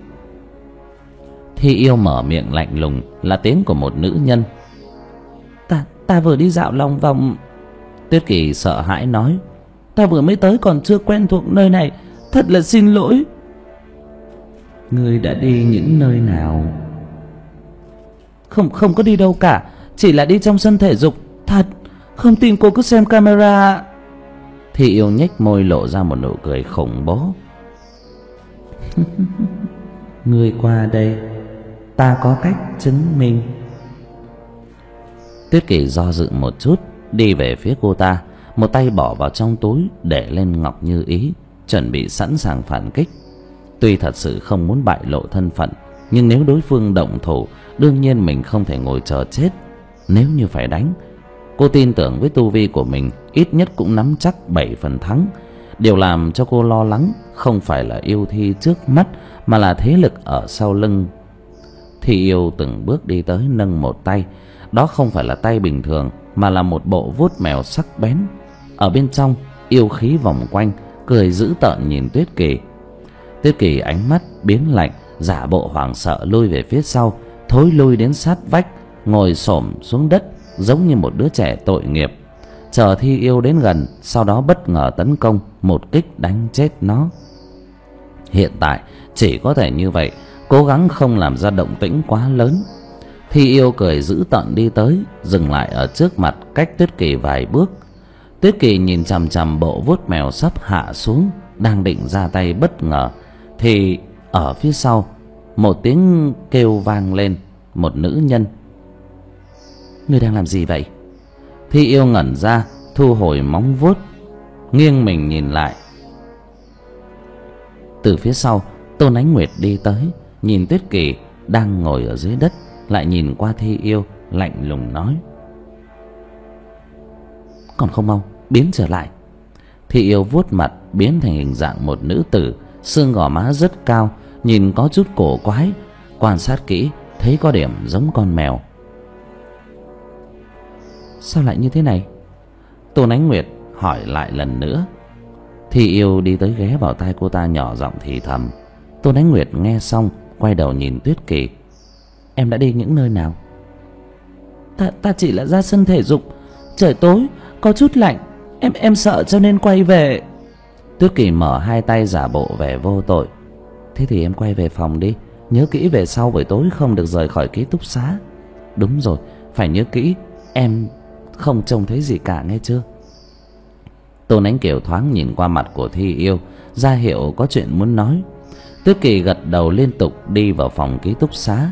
Speaker 1: Thi Yêu mở miệng lạnh lùng, là tiếng của một nữ nhân. Ta, ta vừa đi dạo lòng vòng. Tuyết Kỳ sợ hãi nói, ta vừa mới tới còn chưa quen thuộc nơi này, thật là xin lỗi. Ngươi đã đi những nơi nào? Không, không có đi đâu cả, chỉ là đi trong sân thể dục. Thật, không tin cô cứ xem camera. Thi Yêu nhếch môi lộ ra một nụ cười khủng bố. Ngươi qua đây, ta có cách chứng minh. Tuyết Kỳ do dự một chút, đi về phía cô ta, một tay bỏ vào trong túi để lên ngọc như ý, chuẩn bị sẵn sàng phản kích. Tuy thật sự không muốn bại lộ thân phận, nhưng nếu đối phương động thủ, đương nhiên mình không thể ngồi chờ chết. Nếu như phải đánh, cô tin tưởng với tu vi của mình ít nhất cũng nắm chắc bảy phần thắng. Điều làm cho cô lo lắng không phải là yêu thi trước mắt, mà là thế lực ở sau lưng. Thi Yêu từng bước đi tới, nâng một tay. Đó không phải là tay bình thường, mà là một bộ vuốt mèo sắc bén. Ở bên trong yêu khí vòng quanh, cười dữ tợn nhìn Tuyết Kỳ. Tuyết Kỳ ánh mắt biến lạnh, giả bộ hoảng sợ lui về phía sau, thối lui đến sát vách, ngồi xổm xuống đất giống như một đứa trẻ tội nghiệp, chờ Thi Yêu đến gần, sau đó bất ngờ tấn công, một kích đánh chết nó. Hiện tại chỉ có thể như vậy, cố gắng không làm ra động tĩnh quá lớn. Thi Yêu cười dữ tợn đi tới, dừng lại ở trước mặt, cách Tuyết Kỳ vài bước. Tuyết Kỳ nhìn chằm chằm bộ vuốt mèo sắp hạ xuống, đang định ra tay bất ngờ, thì ở phía sau một tiếng kêu vang lên. Một nữ nhân. Ngươi đang làm gì vậy? Thi Yêu ngẩn ra, thu hồi móng vuốt, nghiêng mình nhìn lại. Từ phía sau, Tôn Ánh Nguyệt đi tới, nhìn Tuyết Kỳ đang ngồi ở dưới đất, lại nhìn qua Thi Yêu, lạnh lùng nói, còn không mau biến trở lại. Thi Yêu vuốt mặt, biến thành hình dạng một nữ tử, xương gò má rất cao, nhìn có chút cổ quái. Quan sát kỹ thấy có điểm giống con mèo. Sao lại như thế này? Tôn Ánh Nguyệt hỏi lại lần nữa. Thi Yêu đi tới ghé vào tai cô ta, nhỏ giọng thì thầm. Tôn Ánh Nguyệt nghe xong, quay đầu nhìn Tuyết Kỳ. Em đã đi những nơi nào? Ta, ta chỉ là ra sân thể dục, trời tối có chút lạnh, em em sợ cho nên quay về. Tuyết Kỳ mở hai tay giả bộ vẻ vô tội. Thế thì em quay về phòng đi, nhớ kỹ về sau buổi tối không được rời khỏi ký túc xá. Đúng rồi, phải nhớ kỹ, em không trông thấy gì cả, nghe chưa? Tôn Ánh Kiều thoáng nhìn qua mặt của Thi Yêu, ra hiệu có chuyện muốn nói. Tuyết Kỳ gật đầu liên tục, đi vào phòng ký túc xá.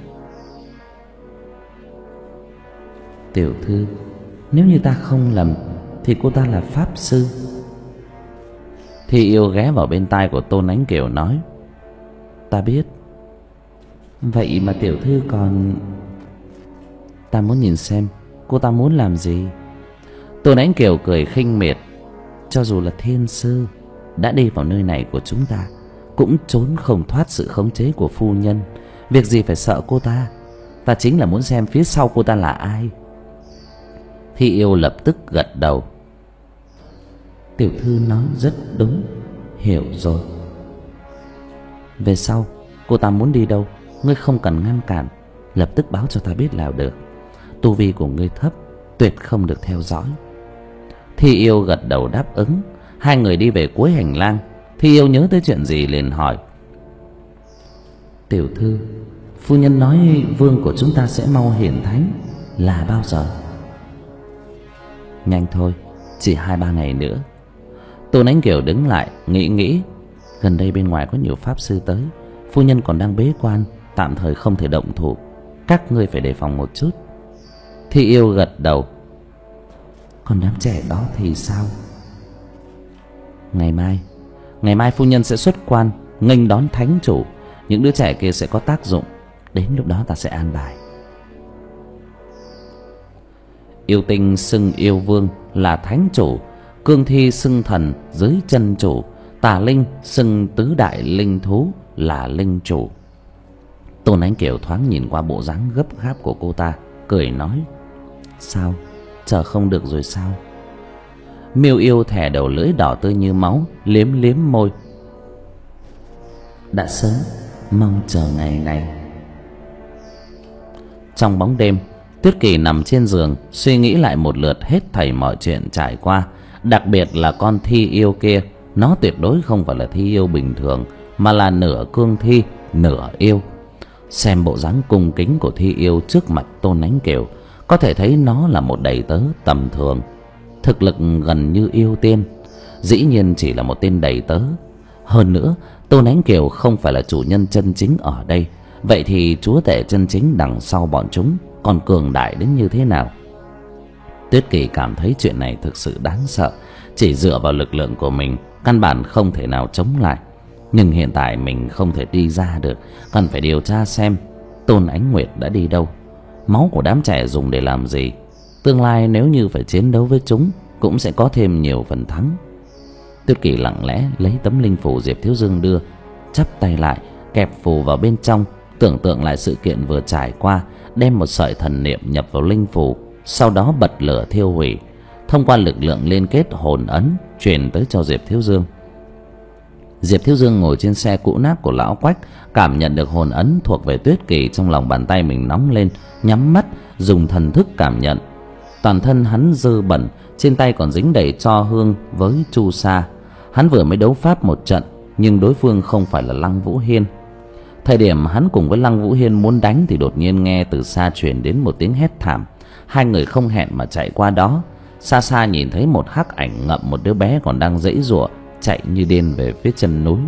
Speaker 1: Tiểu thư, nếu như ta không lầm thì cô ta là pháp sư. Thi Yêu ghé vào bên tai của Tôn Ánh Kiều nói, ta biết. Vậy mà tiểu thư còn... Ta muốn nhìn xem cô ta muốn làm gì. Tôn Ánh Kiều cười khinh miệt. Cho dù là thiên sư đã đi vào nơi này của chúng ta, cũng trốn không thoát sự khống chế của phu nhân. Việc gì phải sợ cô ta? Ta chính là muốn xem phía sau cô ta là ai. Thi Yêu lập tức gật đầu. Tiểu thư nói rất đúng, hiểu rồi. Về sau cô ta muốn đi đâu, ngươi không cần ngăn cản, lập tức báo cho ta biết là được. Tu vi của ngươi thấp, tuyệt không được theo dõi. Thi Yêu gật đầu đáp ứng. Hai người đi về cuối hành lang. Thi Yêu nhớ tới chuyện gì liền hỏi, tiểu thư, phu nhân nói vương của chúng ta sẽ mau hiển thánh, là bao giờ? Nhanh thôi, chỉ hai ba ngày nữa. Tôn Ánh Kiều đứng lại nghĩ nghĩ. Gần đây bên ngoài có nhiều pháp sư tới, Phu nhân còn đang bế quan, tạm thời không thể động thủ, các ngươi phải đề phòng một chút. Thi Yêu gật đầu.
Speaker 2: Còn đám trẻ đó thì sao?
Speaker 1: Ngày mai Ngày mai phu nhân sẽ xuất quan nghênh đón thánh chủ. Những đứa trẻ kia sẽ có tác dụng. Đến lúc đó ta sẽ an bài. Yêu Tinh xưng yêu vương là thánh chủ, Cương Thi xưng thần dưới chân chủ, Tà Linh xưng tứ đại linh thú là linh chủ. Tôn Ánh Kiều thoáng nhìn qua bộ dáng gấp gáp của cô ta, cười nói: Sao, chờ không được rồi sao? Miêu Yêu thè đầu lưỡi đỏ tươi như máu, liếm liếm môi:
Speaker 2: Đã sớm mong chờ ngày này.
Speaker 1: Trong bóng đêm, Tuyết Kỳ nằm trên giường suy nghĩ lại một lượt hết thảy mọi chuyện trải qua. Đặc biệt là con Thi Yêu kia, nó tuyệt đối không phải là Thi Yêu bình thường, mà là nửa cương thi nửa yêu. Xem bộ dáng cung kính của Thi Yêu trước mặt Tôn Ánh Kiều, có thể thấy nó là một đầy tớ tầm thường, thực lực gần như yêu tiên. Dĩ nhiên chỉ là một tên đầy tớ. Hơn nữa, Tôn Ánh Kiều không phải là chủ nhân chân chính ở đây. Vậy thì chúa tể chân chính đằng sau bọn chúng còn cường đại đến như thế nào? Tuyết Kỳ cảm thấy chuyện này thực sự đáng sợ. Chỉ dựa vào lực lượng của mình, căn bản không thể nào chống lại. Nhưng hiện tại mình không thể đi ra được, cần phải điều tra xem Tôn Ánh Nguyệt đã đi đâu, máu của đám trẻ dùng để làm gì. Tương lai nếu như phải chiến đấu với chúng, cũng sẽ có thêm nhiều phần thắng. Tuyết Kỳ lặng lẽ lấy tấm linh phù Diệp Thiếu Dương đưa, chắp tay lại, kẹp phù vào bên trong, tưởng tượng lại sự kiện vừa trải qua, đem một sợi thần niệm nhập vào linh phù, sau đó bật lửa thiêu hủy, thông qua lực lượng liên kết hồn ấn truyền tới cho Diệp Thiếu Dương. Diệp Thiếu Dương ngồi trên xe cũ nát của lão Quách, cảm nhận được hồn ấn thuộc về Tuyết Kỳ trong lòng bàn tay mình nóng lên, nhắm mắt dùng thần thức cảm nhận. Toàn thân hắn dơ bẩn, trên tay còn dính đầy tro hương với chu sa. Hắn vừa mới đấu pháp một trận, nhưng đối phương không phải là Lăng Vũ Hiên. Thời điểm hắn cùng với Lăng Vũ Hiên muốn đánh thì đột nhiên nghe từ xa truyền đến một tiếng hét thảm. Hai người không hẹn mà chạy qua đó. Xa xa nhìn thấy một hắc ảnh ngậm một đứa bé còn đang giãy giụa, chạy như điên về phía chân núi.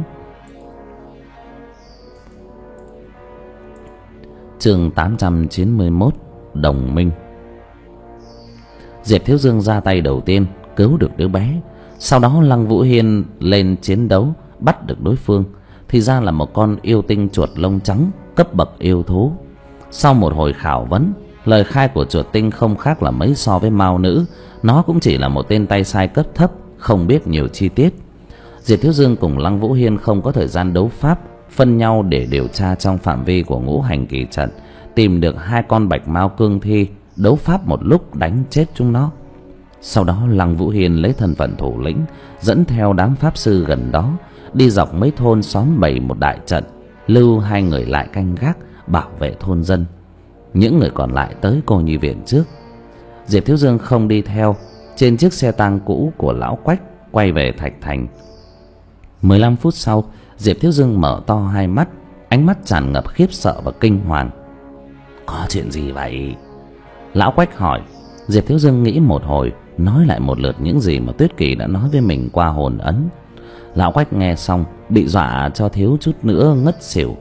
Speaker 1: Chương tám trăm chín mươi mốt: Đồng minh. Diệp Thiếu Dương ra tay đầu tiên, cứu được đứa bé. Sau đó Lăng Vũ Hiên lên chiến đấu, bắt được đối phương. Thì ra là một con yêu tinh chuột lông trắng, cấp bậc yêu thú. Sau một hồi khảo vấn, lời khai của chuột tinh không khác là mấy so với Mao Nữ. Nó cũng chỉ là một tên tay sai cấp thấp, không biết nhiều chi tiết. Diệp Thiếu Dương cùng Lăng Vũ Hiên không có thời gian đấu pháp, phân nhau để điều tra trong phạm vi của ngũ hành kỳ trận, tìm được hai con bạch mao cương thi, đấu pháp một lúc đánh chết chúng nó. Sau đó Lăng Vũ Hiên lấy thân phận thủ lĩnh, dẫn theo đám pháp sư gần đó, đi dọc mấy thôn xóm bày một đại trận, lưu hai người lại canh gác, bảo vệ thôn dân. Những người còn lại tới Cô Nhi viện trước. Diệp Thiếu Dương không đi theo, trên chiếc xe tang cũ của lão Quách quay về Thạch Thành. Mười lăm phút sau, Diệp Thiếu Dương mở to hai mắt, ánh mắt tràn ngập khiếp sợ và kinh hoàng.
Speaker 2: Có chuyện gì vậy?
Speaker 1: Lão Quách hỏi. Diệp Thiếu Dương nghĩ một hồi, nói lại một lượt những gì mà Tuyết Kỳ đã nói với mình qua hồn ấn. Lão Quách nghe xong bị dọa cho thiếu chút nữa ngất xỉu.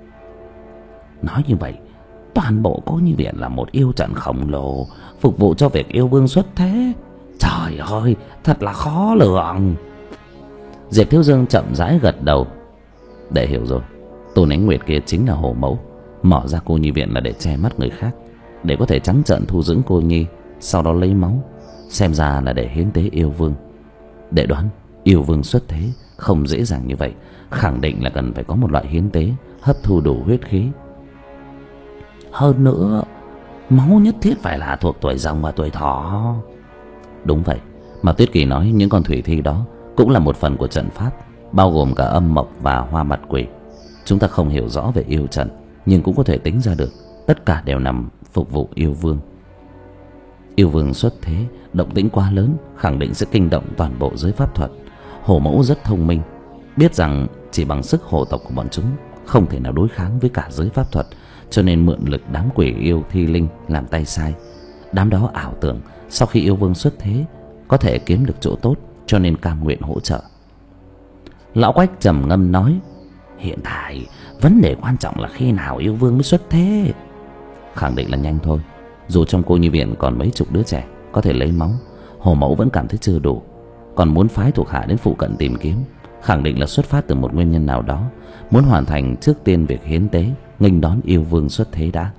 Speaker 2: Nói như vậy, toàn bộ Cô Nhi viện là một yêu trận khổng lồ, phục vụ cho việc yêu vương xuất thế. Trời ơi, thật là khó lường.
Speaker 1: Diệp Thiếu Dương chậm rãi gật đầu. Để hiểu rồi, Tôn Ánh Nguyệt kia chính là Hổ Mẫu, mở ra Cô Nhi viện là để che mắt người khác, để có thể trắng trợn thu dưỡng cô nhi, sau đó lấy máu, xem ra là để hiến tế yêu vương. Để đoán, yêu vương xuất thế không dễ dàng như vậy, khẳng định là cần phải có một loại hiến tế hấp thu đủ huyết khí.
Speaker 2: Hơn nữa, máu nhất thiết phải là thuộc tuổi rồng và tuổi thỏ.
Speaker 1: Đúng vậy, mà Tuyết Kỳ nói những con thủy thi đó cũng là một phần của trận pháp, bao gồm cả âm mộc và hoa mặt quỷ. Chúng ta không hiểu rõ về yêu trận, nhưng cũng có thể tính ra được tất cả đều nằm phục vụ yêu vương. Yêu vương xuất thế, động tĩnh quá lớn, khẳng định sẽ kinh động toàn bộ giới pháp thuật. Hổ Mẫu rất thông minh, biết rằng chỉ bằng sức hộ tộc của bọn chúng không thể nào đối kháng với cả giới pháp thuật, cho nên mượn lực đám quỷ yêu thi linh làm tay sai. Đám đó ảo tưởng sau khi yêu vương xuất thế có thể kiếm được chỗ tốt, cho nên cam nguyện hỗ trợ.
Speaker 2: Lão Quách trầm ngâm nói: Hiện tại Vấn đề quan trọng là khi nào yêu vương mới xuất thế.
Speaker 1: Khẳng định là nhanh thôi. Dù trong cô nhi viện còn mấy chục đứa trẻ có thể lấy máu, Hồ Mẫu vẫn cảm thấy chưa đủ, còn muốn phái thuộc hạ đến phụ cận tìm kiếm. Khẳng định là xuất phát từ một nguyên nhân nào đó, muốn hoàn thành trước tiên việc hiến tế, nghênh đón yêu vương xuất thế đã.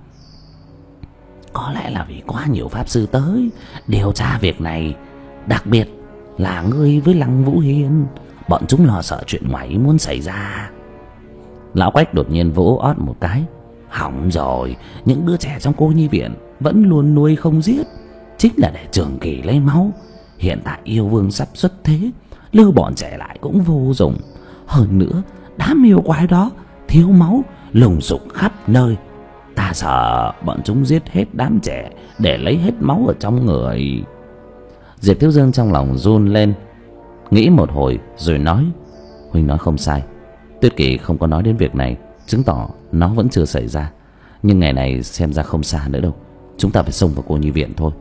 Speaker 2: Có lẽ là vì quá nhiều pháp sư tới điều tra việc này, đặc biệt là ngươi với Lăng Vũ Hiên. Bọn chúng lo sợ chuyện ngoài ý muốn xảy ra.
Speaker 1: Lão Quách đột nhiên vỗ ót một cái.
Speaker 2: Hỏng rồi, những đứa trẻ trong cô nhi viện vẫn luôn nuôi không giết, chính là để trường kỳ lấy máu. Hiện tại yêu vương sắp xuất thế, lưu bọn trẻ lại cũng vô dụng. Hơn nữa, đám yêu quái đó thiếu máu, lùng sục khắp nơi. Ta sợ bọn chúng giết hết đám trẻ để lấy hết máu ở trong người.
Speaker 1: Diệp Thiếu Dương trong lòng run lên, nghĩ một hồi rồi nói: Huynh nói không sai. Tuyết Kỳ không có nói đến việc này, chứng tỏ nó vẫn chưa xảy ra. Nhưng ngày này xem ra không xa nữa đâu. Chúng ta phải xông vào cô nhi viện thôi.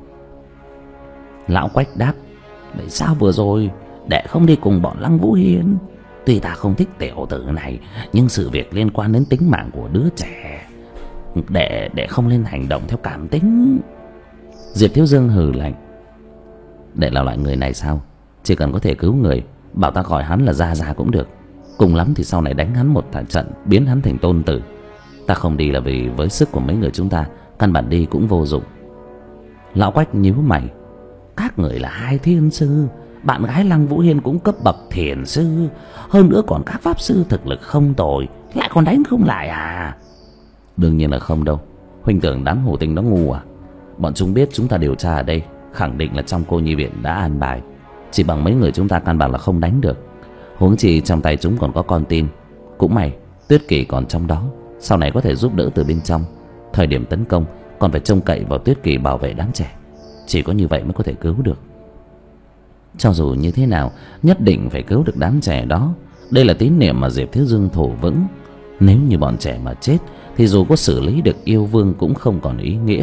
Speaker 2: Lão Quách đáp: Vậy sao vừa rồi đệ không đi cùng bọn Lăng Vũ Hiên? Tuy ta không thích tiểu tử này, nhưng sự việc liên quan đến tính mạng của đứa trẻ, đệ đệ không nên hành động theo cảm tính.
Speaker 1: Diệp Thiếu Dương hừ lạnh: Đệ là loại người này sao? Chỉ cần có thể cứu người, bảo ta gọi hắn là Gia Gia cũng được. Cùng lắm thì sau này đánh hắn một trận, biến hắn thành tôn tử. Ta không đi là vì với sức của mấy người chúng ta, căn bản đi cũng vô dụng.
Speaker 2: Lão Quách nhíu mày: Các người là hai thiên sư, bạn gái Lăng Vũ Hiên cũng cấp bậc thiền sư, hơn nữa còn các pháp sư thực lực không tồi, lại còn đánh không lại à?
Speaker 1: Đương nhiên là không đâu. Huynh tưởng đám hổ tinh đó ngu à? Bọn chúng biết chúng ta điều tra ở đây, khẳng định là trong cô nhi viện đã an bài. Chỉ bằng mấy người chúng ta căn bản là không đánh được. Huống chi trong tay chúng còn có con tin. Cũng may Tuyết Kỳ còn trong đó, sau này có thể giúp đỡ từ bên trong. Thời điểm tấn công còn phải trông cậy vào Tuyết Kỳ bảo vệ đám trẻ. Chỉ có như vậy mới có thể cứu được. Cho dù như thế nào, nhất định phải cứu được đám trẻ đó. Đây là tín niệm mà Diệp Thiếu Dương thủ vững. Nếu như bọn trẻ mà chết thì dù có xử lý được yêu vương cũng không còn ý nghĩa.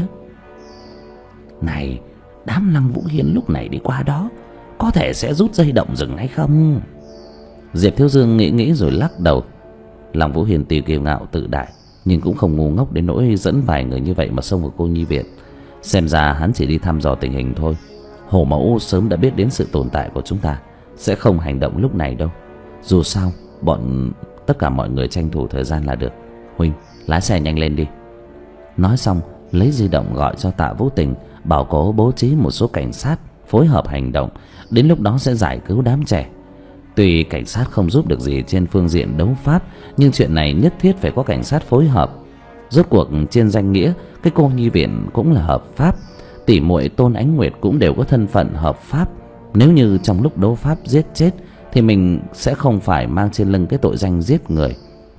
Speaker 2: Này, đám Lăng Vũ Hiên lúc này đi qua đó có thể sẽ rút dây động rừng hay không?
Speaker 1: Diệp Thiếu Dương nghĩ nghĩ rồi lắc đầu. Lăng Vũ Hiên tuy kiêu ngạo tự đại, nhưng cũng không ngu ngốc đến nỗi dẫn vài người như vậy mà xông vào cô nhi viện. Xem ra hắn chỉ đi thăm dò tình hình thôi. Hồ Mẫu sớm đã biết đến sự tồn tại của chúng ta, sẽ không hành động lúc này đâu. Dù sao bọn tất cả mọi người tranh thủ thời gian là được. Huynh lái xe nhanh lên đi. Nói xong lấy di động gọi cho Tạ Vũ Tình, bảo cố bố trí một số cảnh sát phối hợp hành động. Đến lúc đó sẽ giải cứu đám trẻ. Tuy cảnh sát không giúp được gì trên phương diện đấu pháp, nhưng chuyện này nhất thiết phải có cảnh sát phối hợp. Rốt cuộc trên danh nghĩa cái cô nhi viện cũng là hợp pháp. Tỷ muội Tôn Ánh Nguyệt cũng đều có thân phận hợp pháp. Nếu như trong lúc đấu pháp giết chết thì mình sẽ không phải mang trên lưng cái tội danh giết người.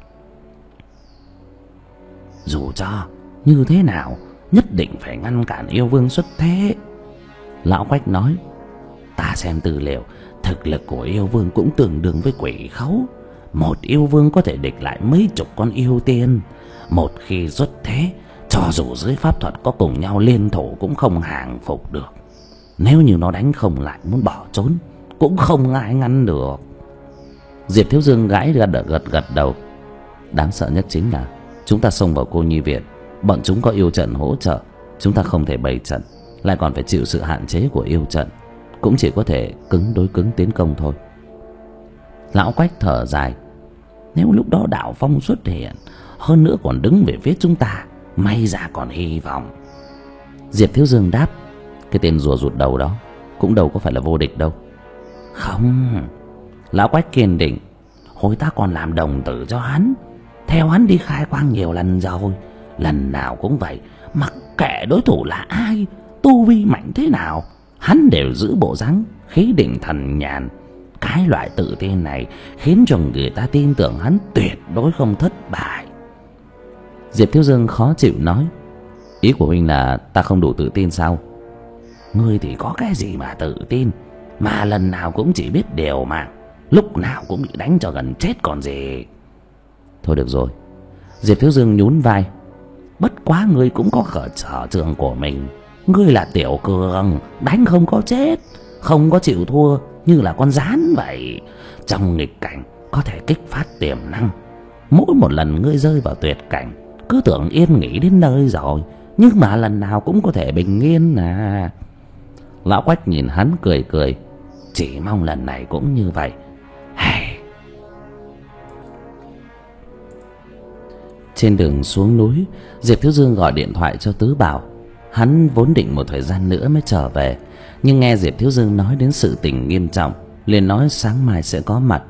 Speaker 2: Dù cho như thế nào, nhất định phải ngăn cản yêu vương xuất thế. Lão Quách nói: Ta xem tư liệu, thực lực của yêu vương cũng tương đương với quỷ khấu. Một yêu vương có thể địch lại mấy chục con yêu tiên. Một khi xuất thế, cho dù dưới pháp thuật có cùng nhau liên thủ cũng không hàng phục được. Nếu như nó đánh không lại muốn bỏ trốn, cũng không ai ngăn được.
Speaker 1: Diệp Thiếu Dương gãi gật gật gật đầu. Đáng sợ nhất chính là chúng ta xông vào cô nhi viện, bọn chúng có yêu trận hỗ trợ, chúng ta không thể bày trận, lại còn phải chịu sự hạn chế của yêu trận, cũng chỉ có thể cứng đối cứng tiến công thôi.
Speaker 2: Lão Quách thở dài: Nếu lúc đó Đạo Phong xuất hiện, hơn nữa còn đứng về phía chúng ta, may ra còn hy vọng.
Speaker 1: Diệp Thiếu Dương đáp: Cái tên rùa rụt đầu đó cũng đâu có phải là vô địch đâu.
Speaker 2: Không, Lão Quách kiên định: Hồi ta còn làm đồng tử cho hắn, theo hắn đi khai quang nhiều lần rồi. Lần nào cũng vậy, mặc kệ đối thủ là ai, tu vi mạnh thế nào, hắn đều giữ bộ dáng khí định thần nhàn. Cái loại tự tin này khiến cho người ta tin tưởng hắn tuyệt đối không thất bại.
Speaker 1: Diệp Thiếu Dương khó chịu nói: Ý của huynh là ta không đủ tự tin sao?
Speaker 2: Ngươi thì có cái gì mà tự tin, mà lần nào cũng chỉ biết điều mạng, lúc nào cũng bị đánh cho gần chết còn gì.
Speaker 1: Thôi được rồi. Diệp Thiếu Dương nhún vai:
Speaker 2: Bất quá ngươi cũng có khở sở trường của mình. Ngươi là tiểu cường, đánh không có chết, không có chịu thua, như là con gián vậy. Trong nghịch cảnh có thể kích phát tiềm năng. Mỗi một lần ngươi rơi vào tuyệt cảnh, cứ tưởng yên nghỉ đến nơi rồi, nhưng mà lần nào cũng có thể bình yên à.
Speaker 1: Lão Quách nhìn hắn cười cười.
Speaker 2: Chỉ mong lần này cũng như vậy. Hey.
Speaker 1: Trên đường xuống núi, Diệp Thiếu Dương gọi điện thoại cho Tứ Bảo. Hắn vốn định một thời gian nữa mới trở về, nhưng nghe Diệp Thiếu Dương nói đến sự tình nghiêm trọng, liền nói sáng mai sẽ có mặt.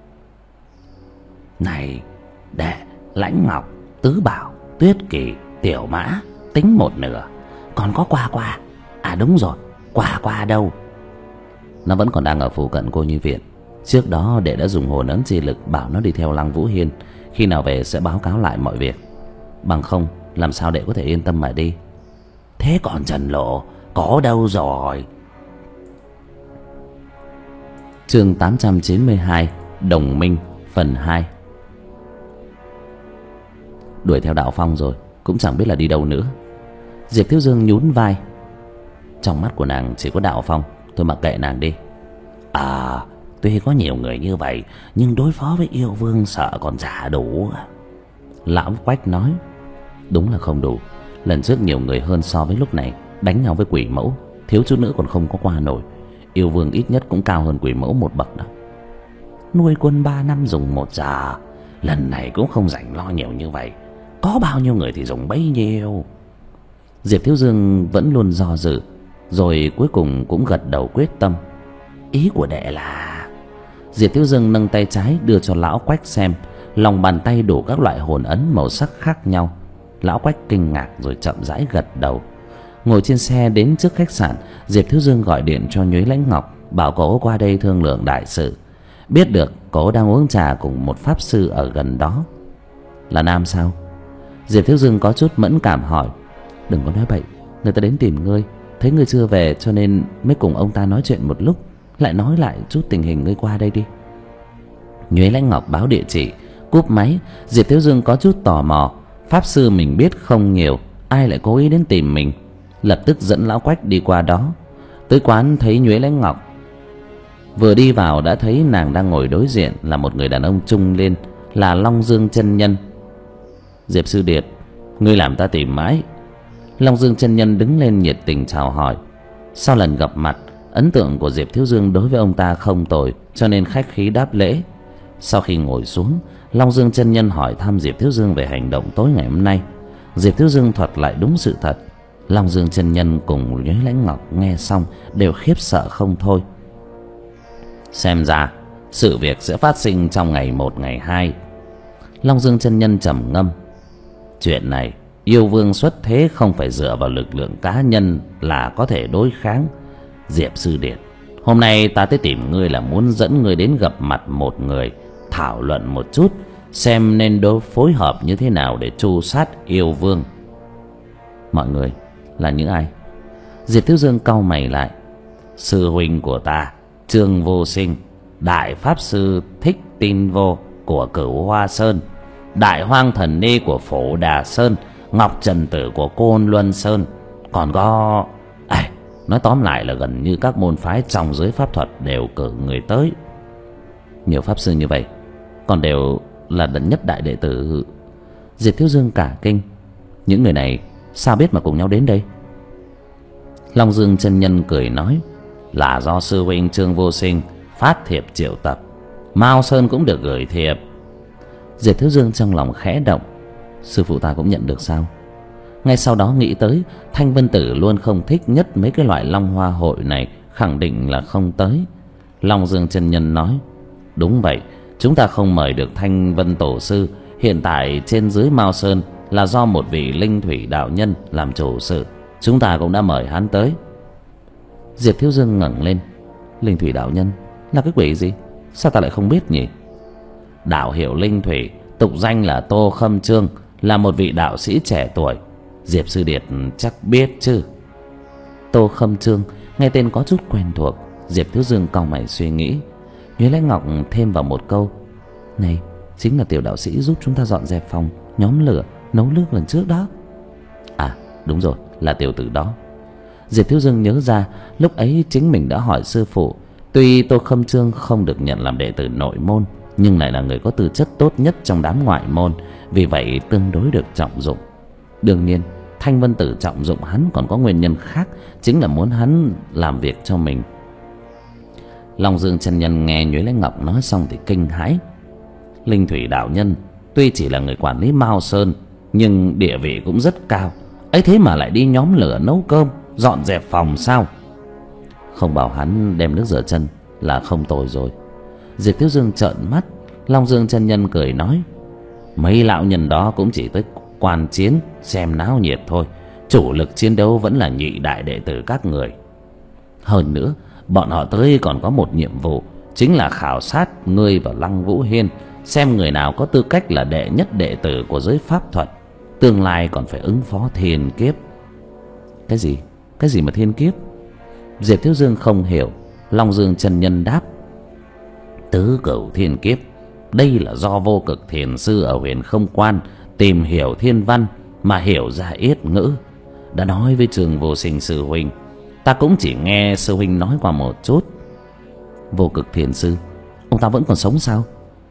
Speaker 2: Này, Đệ, Lãnh Ngọc, Tứ Bảo, Tuyết Kỳ, Tiểu Mã tính một nửa. Còn có Qua Qua. À đúng rồi, Qua Qua đâu?
Speaker 1: Nó vẫn còn đang ở phụ cận Cô Nhi Viện. Trước đó Đệ đã dùng hồn ấn chi lực bảo nó đi theo Lăng Vũ Hiên. Khi nào về sẽ báo cáo lại mọi việc. Bằng không làm sao Đệ có thể yên tâm mà đi.
Speaker 2: Thế còn Trần Lộ có đâu rồi?
Speaker 1: Chương tám trăm chín mươi hai, Đồng Minh phần hai. Đuổi theo Đạo Phong rồi, cũng chẳng biết là đi đâu nữa. Diệp Thiếu Dương nhún vai. Trong mắt của nàng chỉ có Đạo Phong, tôi mặc kệ nàng đi.
Speaker 2: À, tuy có nhiều người như vậy, nhưng đối phó với yêu vương sợ còn chả đủ.
Speaker 1: Lão Quách nói. Đúng là không đủ. Lần trước nhiều người hơn so với lúc này. Đánh nhau với quỷ mẫu, thiếu chút nữa còn không có qua nổi. Yêu vương ít nhất cũng cao hơn quỷ mẫu một bậc đó.
Speaker 2: Nuôi quân ba năm dùng một giờ, lần này cũng không rảnh lo nhiều như vậy. Có bao nhiêu người thì dùng bấy nhiêu.
Speaker 1: Diệp Thiếu Dương vẫn luôn do dự, rồi cuối cùng cũng gật đầu quyết tâm.
Speaker 2: Ý của Đệ là...
Speaker 1: Diệp Thiếu Dương nâng tay trái đưa cho Lão Quách xem. Lòng bàn tay đủ các loại hồn ấn màu sắc khác nhau. Lão Quách kinh ngạc rồi chậm rãi gật đầu. Ngồi trên xe đến trước khách sạn, Diệp Thiếu Dương gọi điện cho Nhuế Lãnh Ngọc, bảo cô qua đây thương lượng đại sự. Biết được cô đang uống trà cùng một pháp sư ở gần đó. Là nam sao? Diệp Thiếu Dương có chút mẫn cảm hỏi. Đừng có nói bậy, người ta đến tìm ngươi, thấy ngươi chưa về cho nên mới cùng ông ta nói chuyện một lúc. Lại nói lại chút tình hình, ngươi qua đây đi. Nhuế Lãnh Ngọc báo địa chỉ, cúp máy. Diệp Thiếu Dương có chút tò mò. Pháp sư mình biết không nhiều, ai lại cố ý đến tìm mình. Lập tức dẫn Lão Quách đi qua đó. Tới quán thấy Nhuế Lãnh Ngọc. Vừa đi vào đã thấy nàng đang ngồi đối diện là một người đàn ông trung niên, là Long Dương chân nhân. Diệp sư điệt, ngươi làm ta tìm mãi. Long Dương chân nhân đứng lên nhiệt tình chào hỏi. Sau lần gặp mặt, ấn tượng của Diệp Thiếu Dương đối với ông ta không tồi, cho nên khách khí đáp lễ. Sau khi ngồi xuống, Long Dương chân nhân hỏi thăm Diệp Thiếu Dương về hành động tối ngày hôm nay. Diệp Thiếu Dương thuật lại đúng sự thật. Long Dương chân nhân cùng Nhuế Lãnh Ngọc nghe xong đều khiếp sợ không thôi. Xem ra sự việc sẽ phát sinh trong ngày một ngày hai. Long Dương chân nhân trầm ngâm. Chuyện này yêu vương xuất thế không phải dựa vào lực lượng cá nhân là có thể đối kháng. Diệp sư điệt, hôm nay ta tới tìm ngươi là muốn dẫn ngươi đến gặp mặt một người, thảo luận một chút xem nên đối phối hợp như thế nào để tru sát yêu vương. Mọi người là những ai? Diệp Thiếu Dương cau mày lại. Sư huynh của ta Trương Vô Sinh, đại pháp sư Thích Tin Vô của Cửu Hoa Sơn, đại hoang thần ni của Phổ Đà Sơn, Ngọc Trần Tử của Côn Luân Sơn. Còn có... À, nói tóm lại là gần như các môn phái trong giới pháp thuật đều cử người tới. Nhiều pháp sư như vậy, còn đều là đấng nhất đại đệ tử. Diệp Thiếu Dương cả kinh. Những người này sao biết mà cùng nhau đến đây? Long Dương chân nhân cười nói. Là do sư huynh Trương Vô Sinh phát thiệp triệu tập, Mao Sơn cũng được gửi thiệp. Diệp Thiếu Dương trong lòng khẽ động. Sư phụ ta cũng nhận được sao? Ngay sau đó nghĩ tới Thanh Vân Tử luôn không thích nhất mấy cái loại long hoa hội này, khẳng định là không tới. Long Dương chân nhân nói. Đúng vậy, chúng ta không mời được Thanh Vân Tổ sư. Hiện tại trên dưới Mao Sơn là do một vị linh thủy đạo nhân làm chủ sự. Chúng ta cũng đã mời hắn tới. Diệp Thiếu Dương ngẩng lên. Linh thủy đạo nhân là cái quỷ gì? Sao ta lại không biết nhỉ? Đạo hiệu Linh Thủy, tục danh là Tô Khâm Trương, là một vị đạo sĩ trẻ tuổi. Diệp sư điệt chắc biết chứ? Tô Khâm Trương nghe tên có chút quen thuộc. Diệp Thiếu Dương cau mày suy nghĩ. Nhuế Lãnh Ngọc thêm vào một câu. Này, chính là tiểu đạo sĩ giúp chúng ta dọn dẹp phòng, nhóm lửa, nấu nước lần trước đó. À đúng rồi, là tiểu tử đó. Diệp Thiếu Dương nhớ ra lúc ấy chính mình đã hỏi sư phụ. Tuy Tô Khâm Trương không được nhận làm đệ tử nội môn, nhưng lại là người có tư chất tốt nhất trong đám ngoại môn, vì vậy tương đối được trọng dụng. Đương nhiên Thanh Vân Tử trọng dụng hắn còn có nguyên nhân khác, chính là muốn hắn làm việc cho mình. Long Dương chân nhân nghe Nhuế Lãnh Ngọc nói xong thì kinh hãi. Linh Thủy đạo nhân tuy chỉ là người quản lý Mao Sơn, nhưng địa vị cũng rất cao, ấy thế mà lại đi nhóm lửa nấu cơm, dọn dẹp phòng sao? Không bảo hắn đem nước rửa chân là không tồi rồi. Diệp Thiếu Dương trợn mắt. Long Dương chân nhân cười nói: mấy lão nhân đó cũng chỉ tới quan chiến xem náo nhiệt thôi, chủ lực chiến đấu vẫn là nhị đại đệ tử các người. Hơn nữa bọn họ tới còn có một nhiệm vụ, chính là khảo sát ngươi và Lăng Vũ Hiên, xem người nào có tư cách là đệ nhất đệ tử của giới pháp thuật, tương lai còn phải ứng phó thiên kiếp. Cái gì? Cái gì mà thiên kiếp? Diệp Thiếu Dương không hiểu. Long Dương chân nhân đáp: tứ cửu thiên kiếp, đây là do Vô Cực Thiền sư ở Huyền Không Quan tìm hiểu thiên văn mà hiểu ra yết ngữ. Đã nói với Trường Vô Sinh sư huynh, ta cũng chỉ nghe sư huynh nói qua một chút. Vô Cực Thiền sư, ông ta vẫn còn sống sao?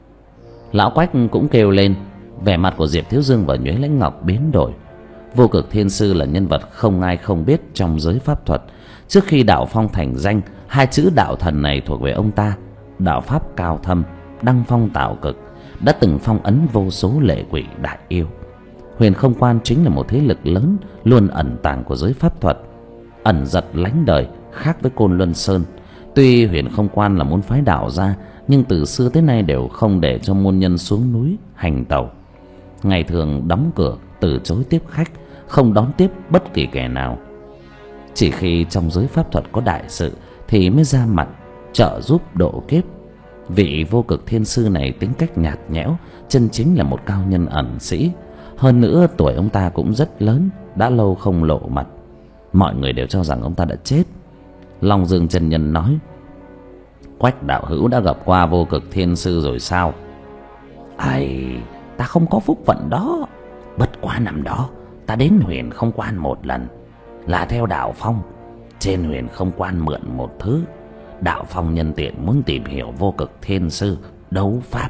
Speaker 1: Lão Quách cũng kêu lên. Vẻ mặt của Diệp Thiếu Dương và Nhuế Lãnh Ngọc biến đổi. Vô Cực Thiên sư là nhân vật không ai không biết trong giới pháp thuật. Trước khi đạo phong thành danh, hai chữ đạo thần này thuộc về ông ta. Đạo pháp cao thâm, đăng phong tạo cực, đã từng phong ấn vô số lệ quỷ đại yêu. Huyền Không Quan chính là một thế lực lớn luôn ẩn tàng của giới pháp thuật, ẩn giật lánh đời, khác với Côn Luân Sơn. Tuy Huyền Không Quan là môn phái đạo gia, nhưng từ xưa tới nay đều không để cho môn nhân xuống núi hành tẩu. Ngày thường đóng cửa, từ chối tiếp khách, không đón tiếp bất kỳ kẻ nào. Chỉ khi trong giới pháp thuật có đại sự thì mới ra mặt trợ giúp độ kiếp. Vị Vô Cực Thiên sư này tính cách nhạt nhẽo, chân chính là một cao nhân ẩn sĩ. Hơn nữa tuổi ông ta cũng rất lớn, đã lâu không lộ mặt. Mọi người đều cho rằng ông ta đã chết. Long Dương chân nhân nói: Quách đạo hữu đã gặp qua Vô Cực Thiên sư rồi sao? Ai, ta không có phúc phận đó. Bất quá năm đó ta đến Huyền Không Quan một lần, là theo đạo phong. Trên Huyền Không Quan mượn một thứ, đạo phong nhân tiện muốn tìm hiểu Vô Cực Thiên sư đấu pháp.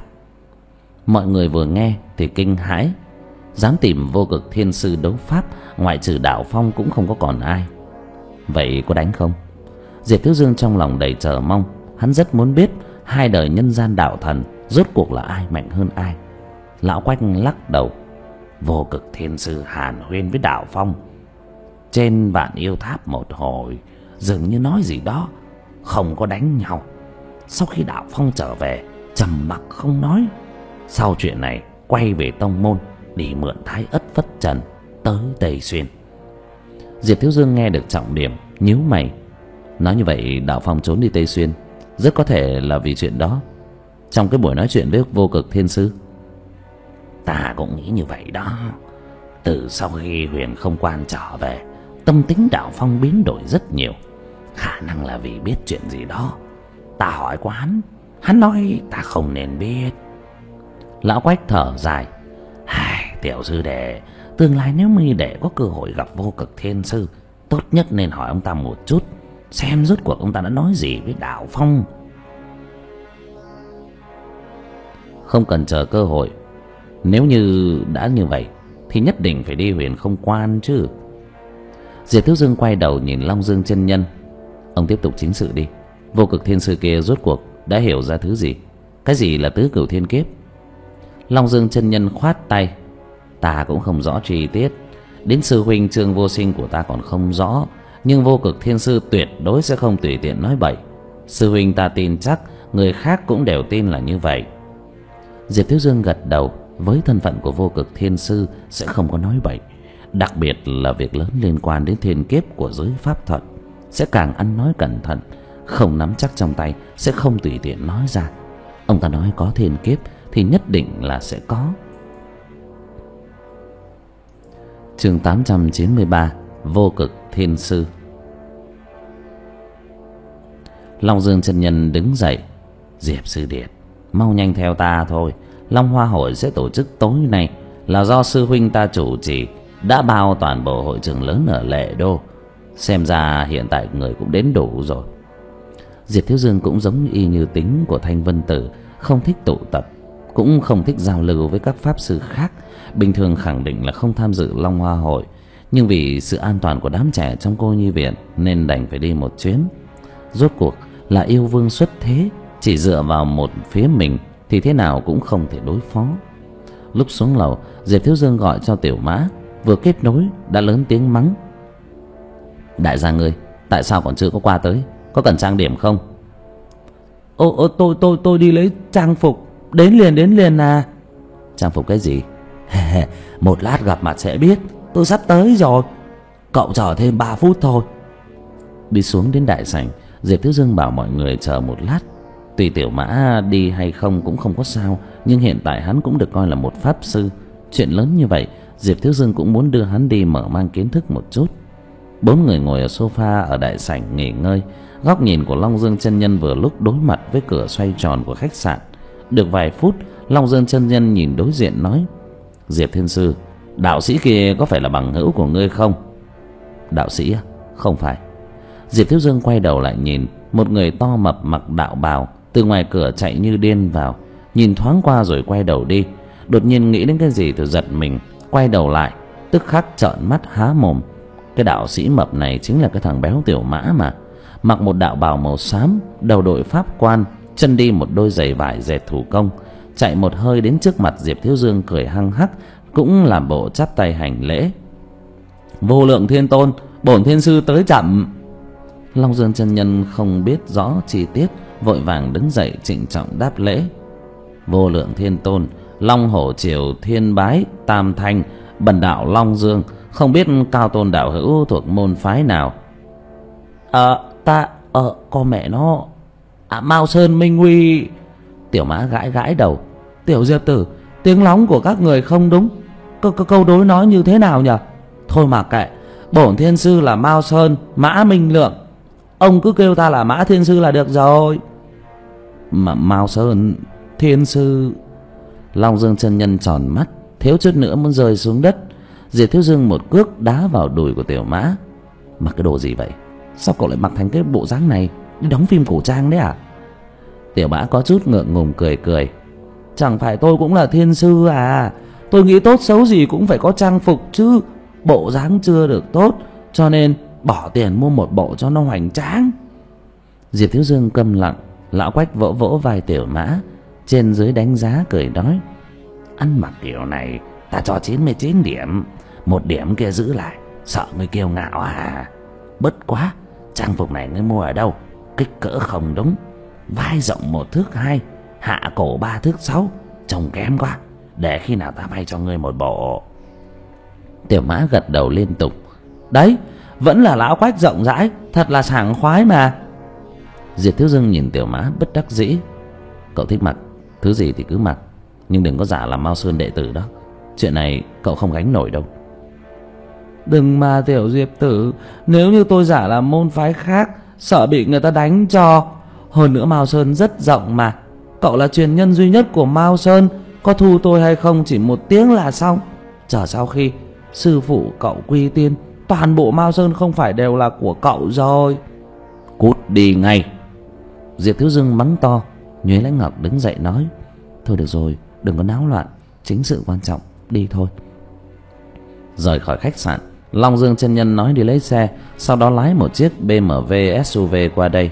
Speaker 1: Mọi người vừa nghe thì kinh hãi. Dám tìm Vô Cực Thiên sư đấu pháp, ngoại trừ đạo phong cũng không có còn ai. Vậy có đánh không? Diệp Thiếu Dương trong lòng đầy chờ mong. Hắn rất muốn biết hai đời nhân gian đạo thần rốt cuộc là ai mạnh hơn ai. Lão Quách lắc đầu: Vô Cực Thiên sư hàn huyên với đạo phong trên Vạn Yêu Tháp một hồi, dường như nói gì đó, không có đánh nhau. Sau khi đạo phong trở về, trầm mặc không nói. Sau chuyện này quay về tông môn, đi mượn Thái Ất Phất Trần tới Tây Xuyên. Diệp Thiếu Dương nghe được trọng điểm, nhíu mày. Nói như vậy đạo phong trốn đi Tây Xuyên rất có thể là vì chuyện đó. Trong cái buổi nói chuyện với Vô Cực Thiên sư, ta cũng nghĩ như vậy đó. Từ sau khi Huyền Không Quan trở về, tâm tính đạo phong biến đổi rất nhiều. Khả năng là vì biết chuyện gì đó. Ta hỏi qua hắn, hắn nói ta không nên biết. Lão Quách thở dài: Hài, tiểu sư đệ, tương lai nếu mi đệ có cơ hội gặp Vô Cực Thiên sư, tốt nhất nên hỏi ông ta một chút, xem rốt cuộc ông ta đã nói gì với đạo phong. Không cần chờ cơ hội. Nếu như đã như vậy thì nhất định phải đi Huyền Không Quan chứ. Diệp Thiếu Dương quay đầu nhìn Long Dương chân nhân: Ông tiếp tục chính sự đi. Vô Cực Thiên sư kia rốt cuộc đã hiểu ra thứ gì? Cái gì là tứ cửu thiên kiếp? Long Dương chân nhân khoát tay: Ta cũng không rõ chi tiết, đến sư huynh Trương Vô Sinh của ta còn không rõ, nhưng Vô Cực Thiên sư tuyệt đối sẽ không tùy tiện nói bậy. Sư huynh ta tin chắc, người khác cũng đều tin là như vậy. Diệp Thiếu Dương gật đầu. Với thân phận của Vô Cực Thiên sư sẽ không có nói bậy, đặc biệt là việc lớn liên quan đến thiên kiếp của giới pháp thuật, sẽ càng ăn nói cẩn thận, không nắm chắc trong tay, sẽ không tùy tiện nói ra. Ông ta nói có thiên kiếp thì nhất định là sẽ có. Chương tám trăm chín mươi ba: Vô Cực Thiên sư. Long Dương chân nhân đứng dậy: Diệp sư điệt, mau nhanh theo ta thôi. Long Hoa hội sẽ tổ chức tối nay, là do sư huynh ta chủ trì, đã bao toàn bộ hội trường lớn ở Lệ Đô. Xem ra hiện tại người cũng đến đủ rồi. Diệp Thiếu Dương cũng giống y như tính của Thanh Vân Tử, không thích tụ tập, cũng không thích giao lưu với các pháp sư khác. Bình thường khẳng định là không tham dự Long Hoa hội, nhưng vì sự an toàn của đám trẻ trong cô nhi viện nên đành phải đi một chuyến. Rốt cuộc là yêu vương xuất thế, chỉ dựa vào một phía mình thì thế nào cũng không thể đối phó. Lúc xuống lầu, Diệp Thiếu Dương gọi cho Tiểu Mã, vừa kết nối đã lớn tiếng mắng: đại gia ngươi, tại sao còn chưa có qua tới? Có cần trang điểm không?
Speaker 2: Ô, ô tôi tôi tôi đi lấy trang phục, đến liền đến liền à.
Speaker 1: Trang phục cái gì?
Speaker 2: Một lát gặp mặt sẽ biết, tôi sắp tới rồi, cậu chờ thêm ba phút thôi.
Speaker 1: Đi xuống đến đại sảnh, Diệp Thiếu Dương bảo mọi người chờ một lát. Tùy Tiểu Mã đi hay không cũng không có sao, nhưng hiện tại hắn cũng được coi là một pháp sư. Chuyện lớn như vậy, Diệp Thiếu Dương cũng muốn đưa hắn đi mở mang kiến thức một chút. Bốn người ngồi ở sofa ở đại sảnh nghỉ ngơi. Góc nhìn của Long Dương chân nhân vừa lúc đối mặt với cửa xoay tròn của khách sạn. Được vài phút, Long Dương chân nhân nhìn đối diện nói: Diệp Thiên Sư, đạo sĩ kia có phải là bằng hữu của ngươi không? Đạo sĩ à? Không phải. Diệp Thiếu Dương quay đầu lại nhìn một người to mập mặc đạo bào từ ngoài cửa chạy như điên vào, nhìn thoáng qua rồi quay đầu đi. Đột nhiên nghĩ đến cái gì thì giật mình, quay đầu lại, tức khắc trợn mắt há mồm. Cái đạo sĩ mập này chính là cái thằng béo Tiểu Mã mà. Mặc một đạo bào màu xám, đầu đội pháp quan, chân đi một đôi giày vải dệt thủ công, chạy một hơi đến trước mặt Diệp Thiếu Dương cười hăng hắc, cũng làm bộ chắp tay hành lễ. Vô lượng thiên tôn, bổn thiên sư tới chậm. Long Dương chân nhân không biết rõ chi tiết, vội vàng đứng dậy trịnh trọng đáp lễ. Vô lượng thiên tôn, Long Hổ Triều Thiên Bái Tam Thanh, bần đạo Long Dương, không biết cao tôn đạo hữu thuộc môn phái nào?
Speaker 2: Ờ ta ờ con mẹ nó à, Mao Sơn Minh Huy.
Speaker 1: Tiểu Mã gãi gãi đầu.
Speaker 2: Tiểu Diệp tử, tiếng lóng của các người không đúng. Câu, câu đối nói như thế nào nhỉ? Thôi mà kệ, bổn thiên sư là Mao Sơn Mã Minh Lượng, ông cứ kêu ta là Mã Thiên Sư là được rồi.
Speaker 1: Mà Mao Sơn Thiên Sư. Long Dương chân nhân tròn mắt, thiếu chút nữa muốn rơi xuống đất. Diệp Thiếu Dương một cước đá vào đùi của Tiểu Mã. Mặc cái đồ gì vậy? Sao cậu lại mặc thành cái bộ dáng này, đi đóng phim cổ trang đấy à? Tiểu Mã có chút ngượng ngùng cười cười.
Speaker 2: Chẳng phải tôi cũng là thiên sư à, tôi nghĩ tốt xấu gì cũng phải có trang phục chứ. Bộ dáng chưa được tốt, cho nên bỏ tiền mua một bộ cho nó hoành tráng.
Speaker 1: Diệp Thiếu Dương câm lặng. Lão Quách vỗ vỗ vai Tiểu Mã, trên dưới đánh giá cười nói:
Speaker 2: ăn mặc kiểu này ta cho chín mươi chín điểm, một điểm kia giữ lại, sợ ngươi kiêu ngạo à? Bất quá, trang phục này ngươi mua ở đâu? Kích cỡ không đúng, vai rộng một thước hai, hạ cổ ba thước sáu, trông kém quá. Để khi nào ta may cho ngươi một bộ.
Speaker 1: Tiểu Mã gật đầu liên tục.
Speaker 2: Đấy, vẫn là lão Quách rộng rãi, thật là sảng khoái mà.
Speaker 1: Diệp Thiếu Dương nhìn Tiểu Mã bất đắc dĩ. Cậu thích mặc thứ gì thì cứ mặc, nhưng đừng có giả làm Mao Sơn đệ tử đó. Chuyện này cậu không gánh nổi đâu.
Speaker 2: Đừng mà Tiểu Diệp tử, nếu như tôi giả làm môn phái khác, sợ bị người ta đánh cho. Hơn nữa Mao Sơn rất rộng mà, cậu là truyền nhân duy nhất của Mao Sơn, có thu tôi hay không chỉ một tiếng là xong. Chờ sau khi sư phụ cậu quy tiên, toàn bộ Mao Sơn không phải đều là của cậu rồi.
Speaker 1: Cút đi ngay. Diệp Thiếu Dương mắng to. Nhuế Lãnh Ngọc đứng dậy nói: thôi được rồi, đừng có náo loạn, chính sự quan trọng, đi thôi. Rời khỏi khách sạn, Long Dương chân nhân nói đi lấy xe, sau đó lái một chiếc bê em vê ét u vê qua đây.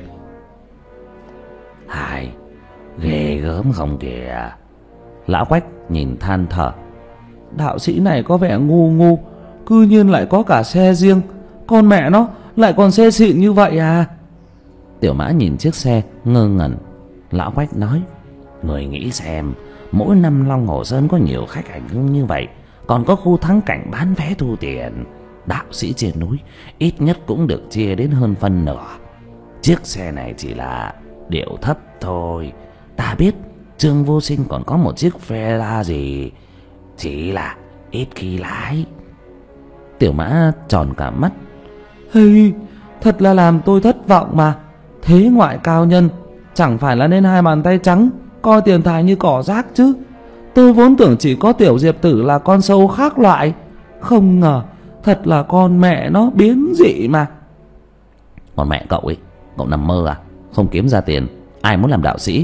Speaker 2: Hài, ghê gớm không kìa.
Speaker 1: Lão Quách nhìn than thở.
Speaker 2: Đạo sĩ này có vẻ ngu ngu, cư nhiên lại có cả xe riêng, con mẹ nó lại còn xe xịn như vậy à?
Speaker 1: Tiểu Mã nhìn chiếc xe ngơ ngẩn.
Speaker 2: Lão Quách nói: người nghĩ xem, mỗi năm Long Hồ Sơn có nhiều khách hành hương như vậy, còn có khu thắng cảnh bán vé thu tiền, đạo sĩ trên núi ít nhất cũng được chia đến hơn phân nửa. Chiếc xe này chỉ là điệu thấp thôi. Ta biết Trương Vô Sinh còn có một chiếc phe la gì, chỉ là ít khi lái.
Speaker 1: Tiểu Mã tròn cả mắt.
Speaker 2: Hey, thật là làm tôi thất vọng mà. Thế ngoại cao nhân chẳng phải là nên hai bàn tay trắng, coi tiền tài như cỏ rác chứ. Tôi vốn tưởng chỉ có Tiểu Diệp tử là con sâu khác loại, không ngờ thật là con mẹ nó biến dị mà.
Speaker 1: Còn mẹ cậu ấy, cậu nằm mơ à? Không kiếm ra tiền, ai muốn làm đạo sĩ?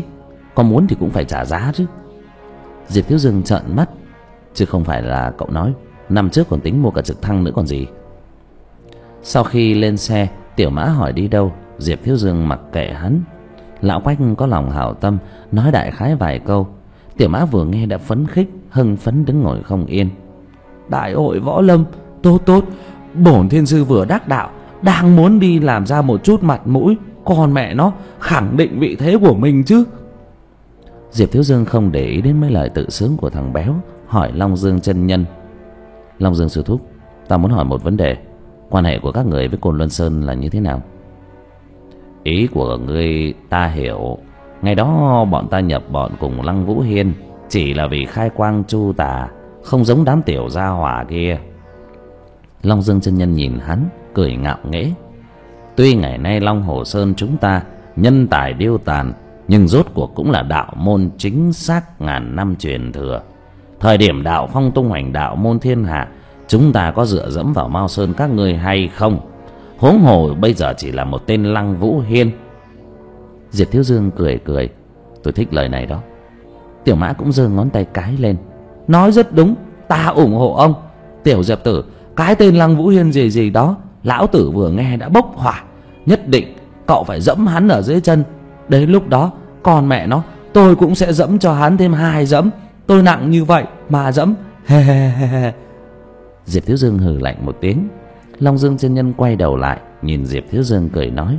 Speaker 1: có muốn thì cũng phải trả giá chứ. Diệp Thiếu Dương trợn mắt, chứ không phải là cậu nói năm trước còn tính mua cả trực thăng nữa còn gì. Sau khi lên xe, Tiểu Mã hỏi đi đâu, Diệp Thiếu Dương mặc kệ hắn. Lão Quách có lòng hảo tâm, nói đại khái vài câu. Tiểu Mã vừa nghe đã phấn khích, hưng phấn đứng ngồi không yên. Đại hội võ lâm, tốt tốt, bổn thiên sư vừa đắc đạo, đang muốn đi làm ra một chút mặt mũi, còn mẹ nó khẳng định vị thế của mình chứ. Diệp Thiếu Dương không để ý đến mấy lời tự sướng của thằng béo, hỏi Long Dương chân nhân. Long Dương sư thúc, ta muốn hỏi một vấn đề. Quan hệ của các người với Côn Luân Sơn là như thế nào? Ý của ngươi ta hiểu. Ngày đó bọn ta nhập bọn cùng Lăng Vũ Hiên chỉ là vì khai quang chu tà, không giống đám tiểu gia hỏa kia. Long Dương chân nhân nhìn hắn, cười ngạo nghễ. Tuy ngày nay Long Hồ Sơn chúng ta nhân tài điêu tàn, nhưng rốt cuộc cũng là đạo môn chính xác ngàn năm truyền thừa. Thời điểm đạo phong tung hoành đạo môn thiên hạ, chúng ta có dựa dẫm vào Mao Sơn các ngươi hay không? Huống hồ bây giờ chỉ là một tên Lăng Vũ Hiên. Diệp Thiếu Dương cười cười. Tôi thích lời này đó. Tiểu Mã cũng giơ ngón tay cái lên. Nói rất đúng, ta ủng hộ ông. Tiểu Diệp tử, cái tên Lăng Vũ Hiên gì gì đó, lão tử vừa nghe đã bốc hỏa. Nhất định cậu phải dẫm hắn ở dưới chân. Đến lúc đó, còn mẹ nó, tôi cũng sẽ dẫm cho hắn thêm hai dẫm. Tôi nặng như vậy mà dẫm. Diệp Thiếu Dương hừ lạnh một tiếng. Long Dương chân nhân quay đầu lại, nhìn Diệp Thiếu Dương cười nói.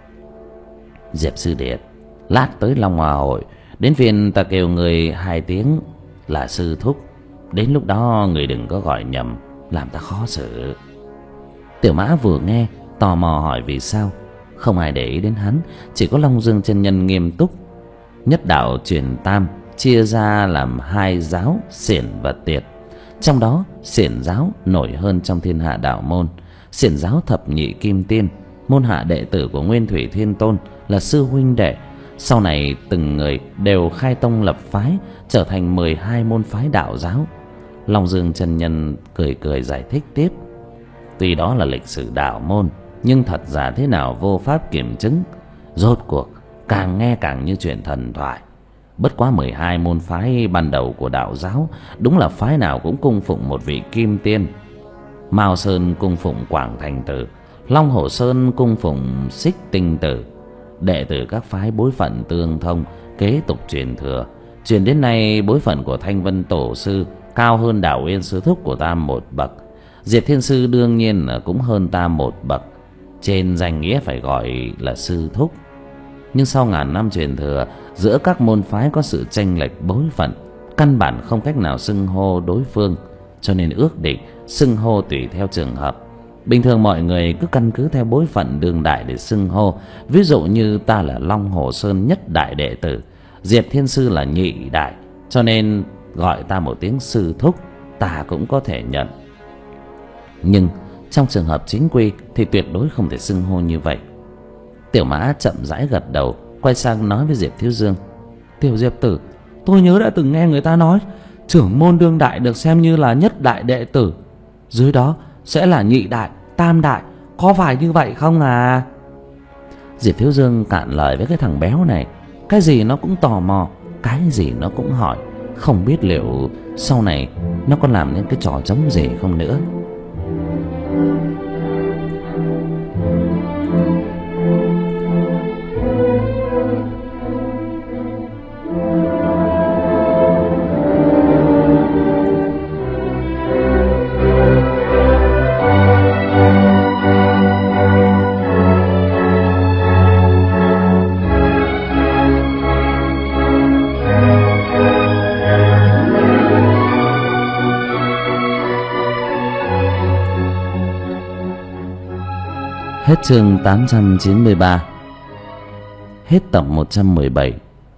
Speaker 1: Diệp sư đệ, lát tới Long Hòa hội, đến phiên ta kêu người hai tiếng là sư thúc. Đến lúc đó người đừng có gọi nhầm, làm ta khó xử. Tiểu Mã vừa nghe, tò mò hỏi vì sao. Không ai để ý đến hắn, chỉ có Long Dương chân nhân nghiêm túc. Nhất đạo truyền tam chia ra làm hai giáo, xiển và tiệt. Trong đó xiển giáo nổi hơn trong thiên hạ đạo môn. Xiển giáo thập nhị kim tiên, môn hạ đệ tử của Nguyên Thủy Thiên Tôn là sư huynh đệ. Sau này từng người đều khai tông lập phái, trở thành mười hai môn phái đạo giáo. Long Dương chân nhân cười cười giải thích tiếp. Tuy đó là lịch sử đạo môn, nhưng thật giả thế nào vô pháp kiểm chứng. Rốt cuộc càng nghe càng như chuyện thần thoại. Bất quá mười hai môn phái ban đầu của đạo giáo, đúng là phái nào cũng cung phụng một vị kim tiên. Mao Sơn cung phụng Quảng Thành Tử, Long Hồ Sơn cung phụng Xích Tinh Tử. Đệ tử các phái bối phận tương thông, kế tục truyền thừa. Truyền đến nay bối phận của Thanh Vân Tổ sư cao hơn Đảo Uyên sư thúc của ta một bậc. Diệp Thiên sư đương nhiên là cũng hơn ta một bậc, trên danh nghĩa phải gọi là sư thúc. Nhưng sau ngàn năm truyền thừa, giữa các môn phái có sự chênh lệch bối phận, căn bản không cách nào xưng hô đối phương, cho nên ước định xưng hô tùy theo trường hợp. Bình thường mọi người cứ căn cứ theo bối phận đương đại để xưng hô. Ví dụ như ta là Long Hồ Sơn nhất đại đệ tử, Diệp Thiên sư là nhị đại, cho nên gọi ta một tiếng sư thúc, ta cũng có thể nhận. Nhưng trong trường hợp chính quy thì tuyệt đối không thể xưng hô như vậy. Tiểu Mã chậm rãi gật đầu, quay sang nói với Diệp Thiếu Dương. Tiểu Diệp tử, tôi nhớ đã từng nghe người ta nói trưởng môn đương đại được xem như là nhất đại đệ tử, dưới đó sẽ là nhị đại, tam đại, có phải như vậy không à? Diệp Thiếu Dương cạn lời với cái thằng béo này. Cái gì nó cũng tò mò, cái gì nó cũng hỏi. Không biết liệu sau này nó có làm những cái trò trống gì không nữa. Hết chương tám trăm chín mươi ba. Hết tập một trăm mười bảy.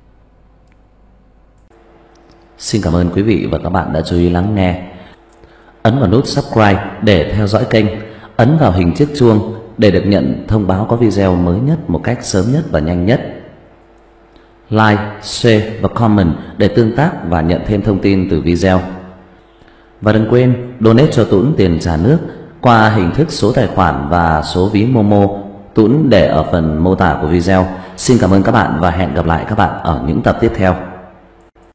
Speaker 1: Xin cảm ơn quý vị và các bạn đã chú ý lắng nghe. Ấn vào nút subscribe để theo dõi kênh. Ấn vào hình chiếc chuông để được nhận thông báo có video mới nhất một cách sớm nhất và nhanh nhất. Like, share và comment để tương tác và nhận thêm thông tin từ video. Và đừng quên donate cho Tuấn tiền trả nước qua hình thức số tài khoản và số ví Momo. Tuấn để ở phần mô tả của video. Xin cảm ơn các bạn và hẹn gặp lại các bạn ở những tập tiếp theo.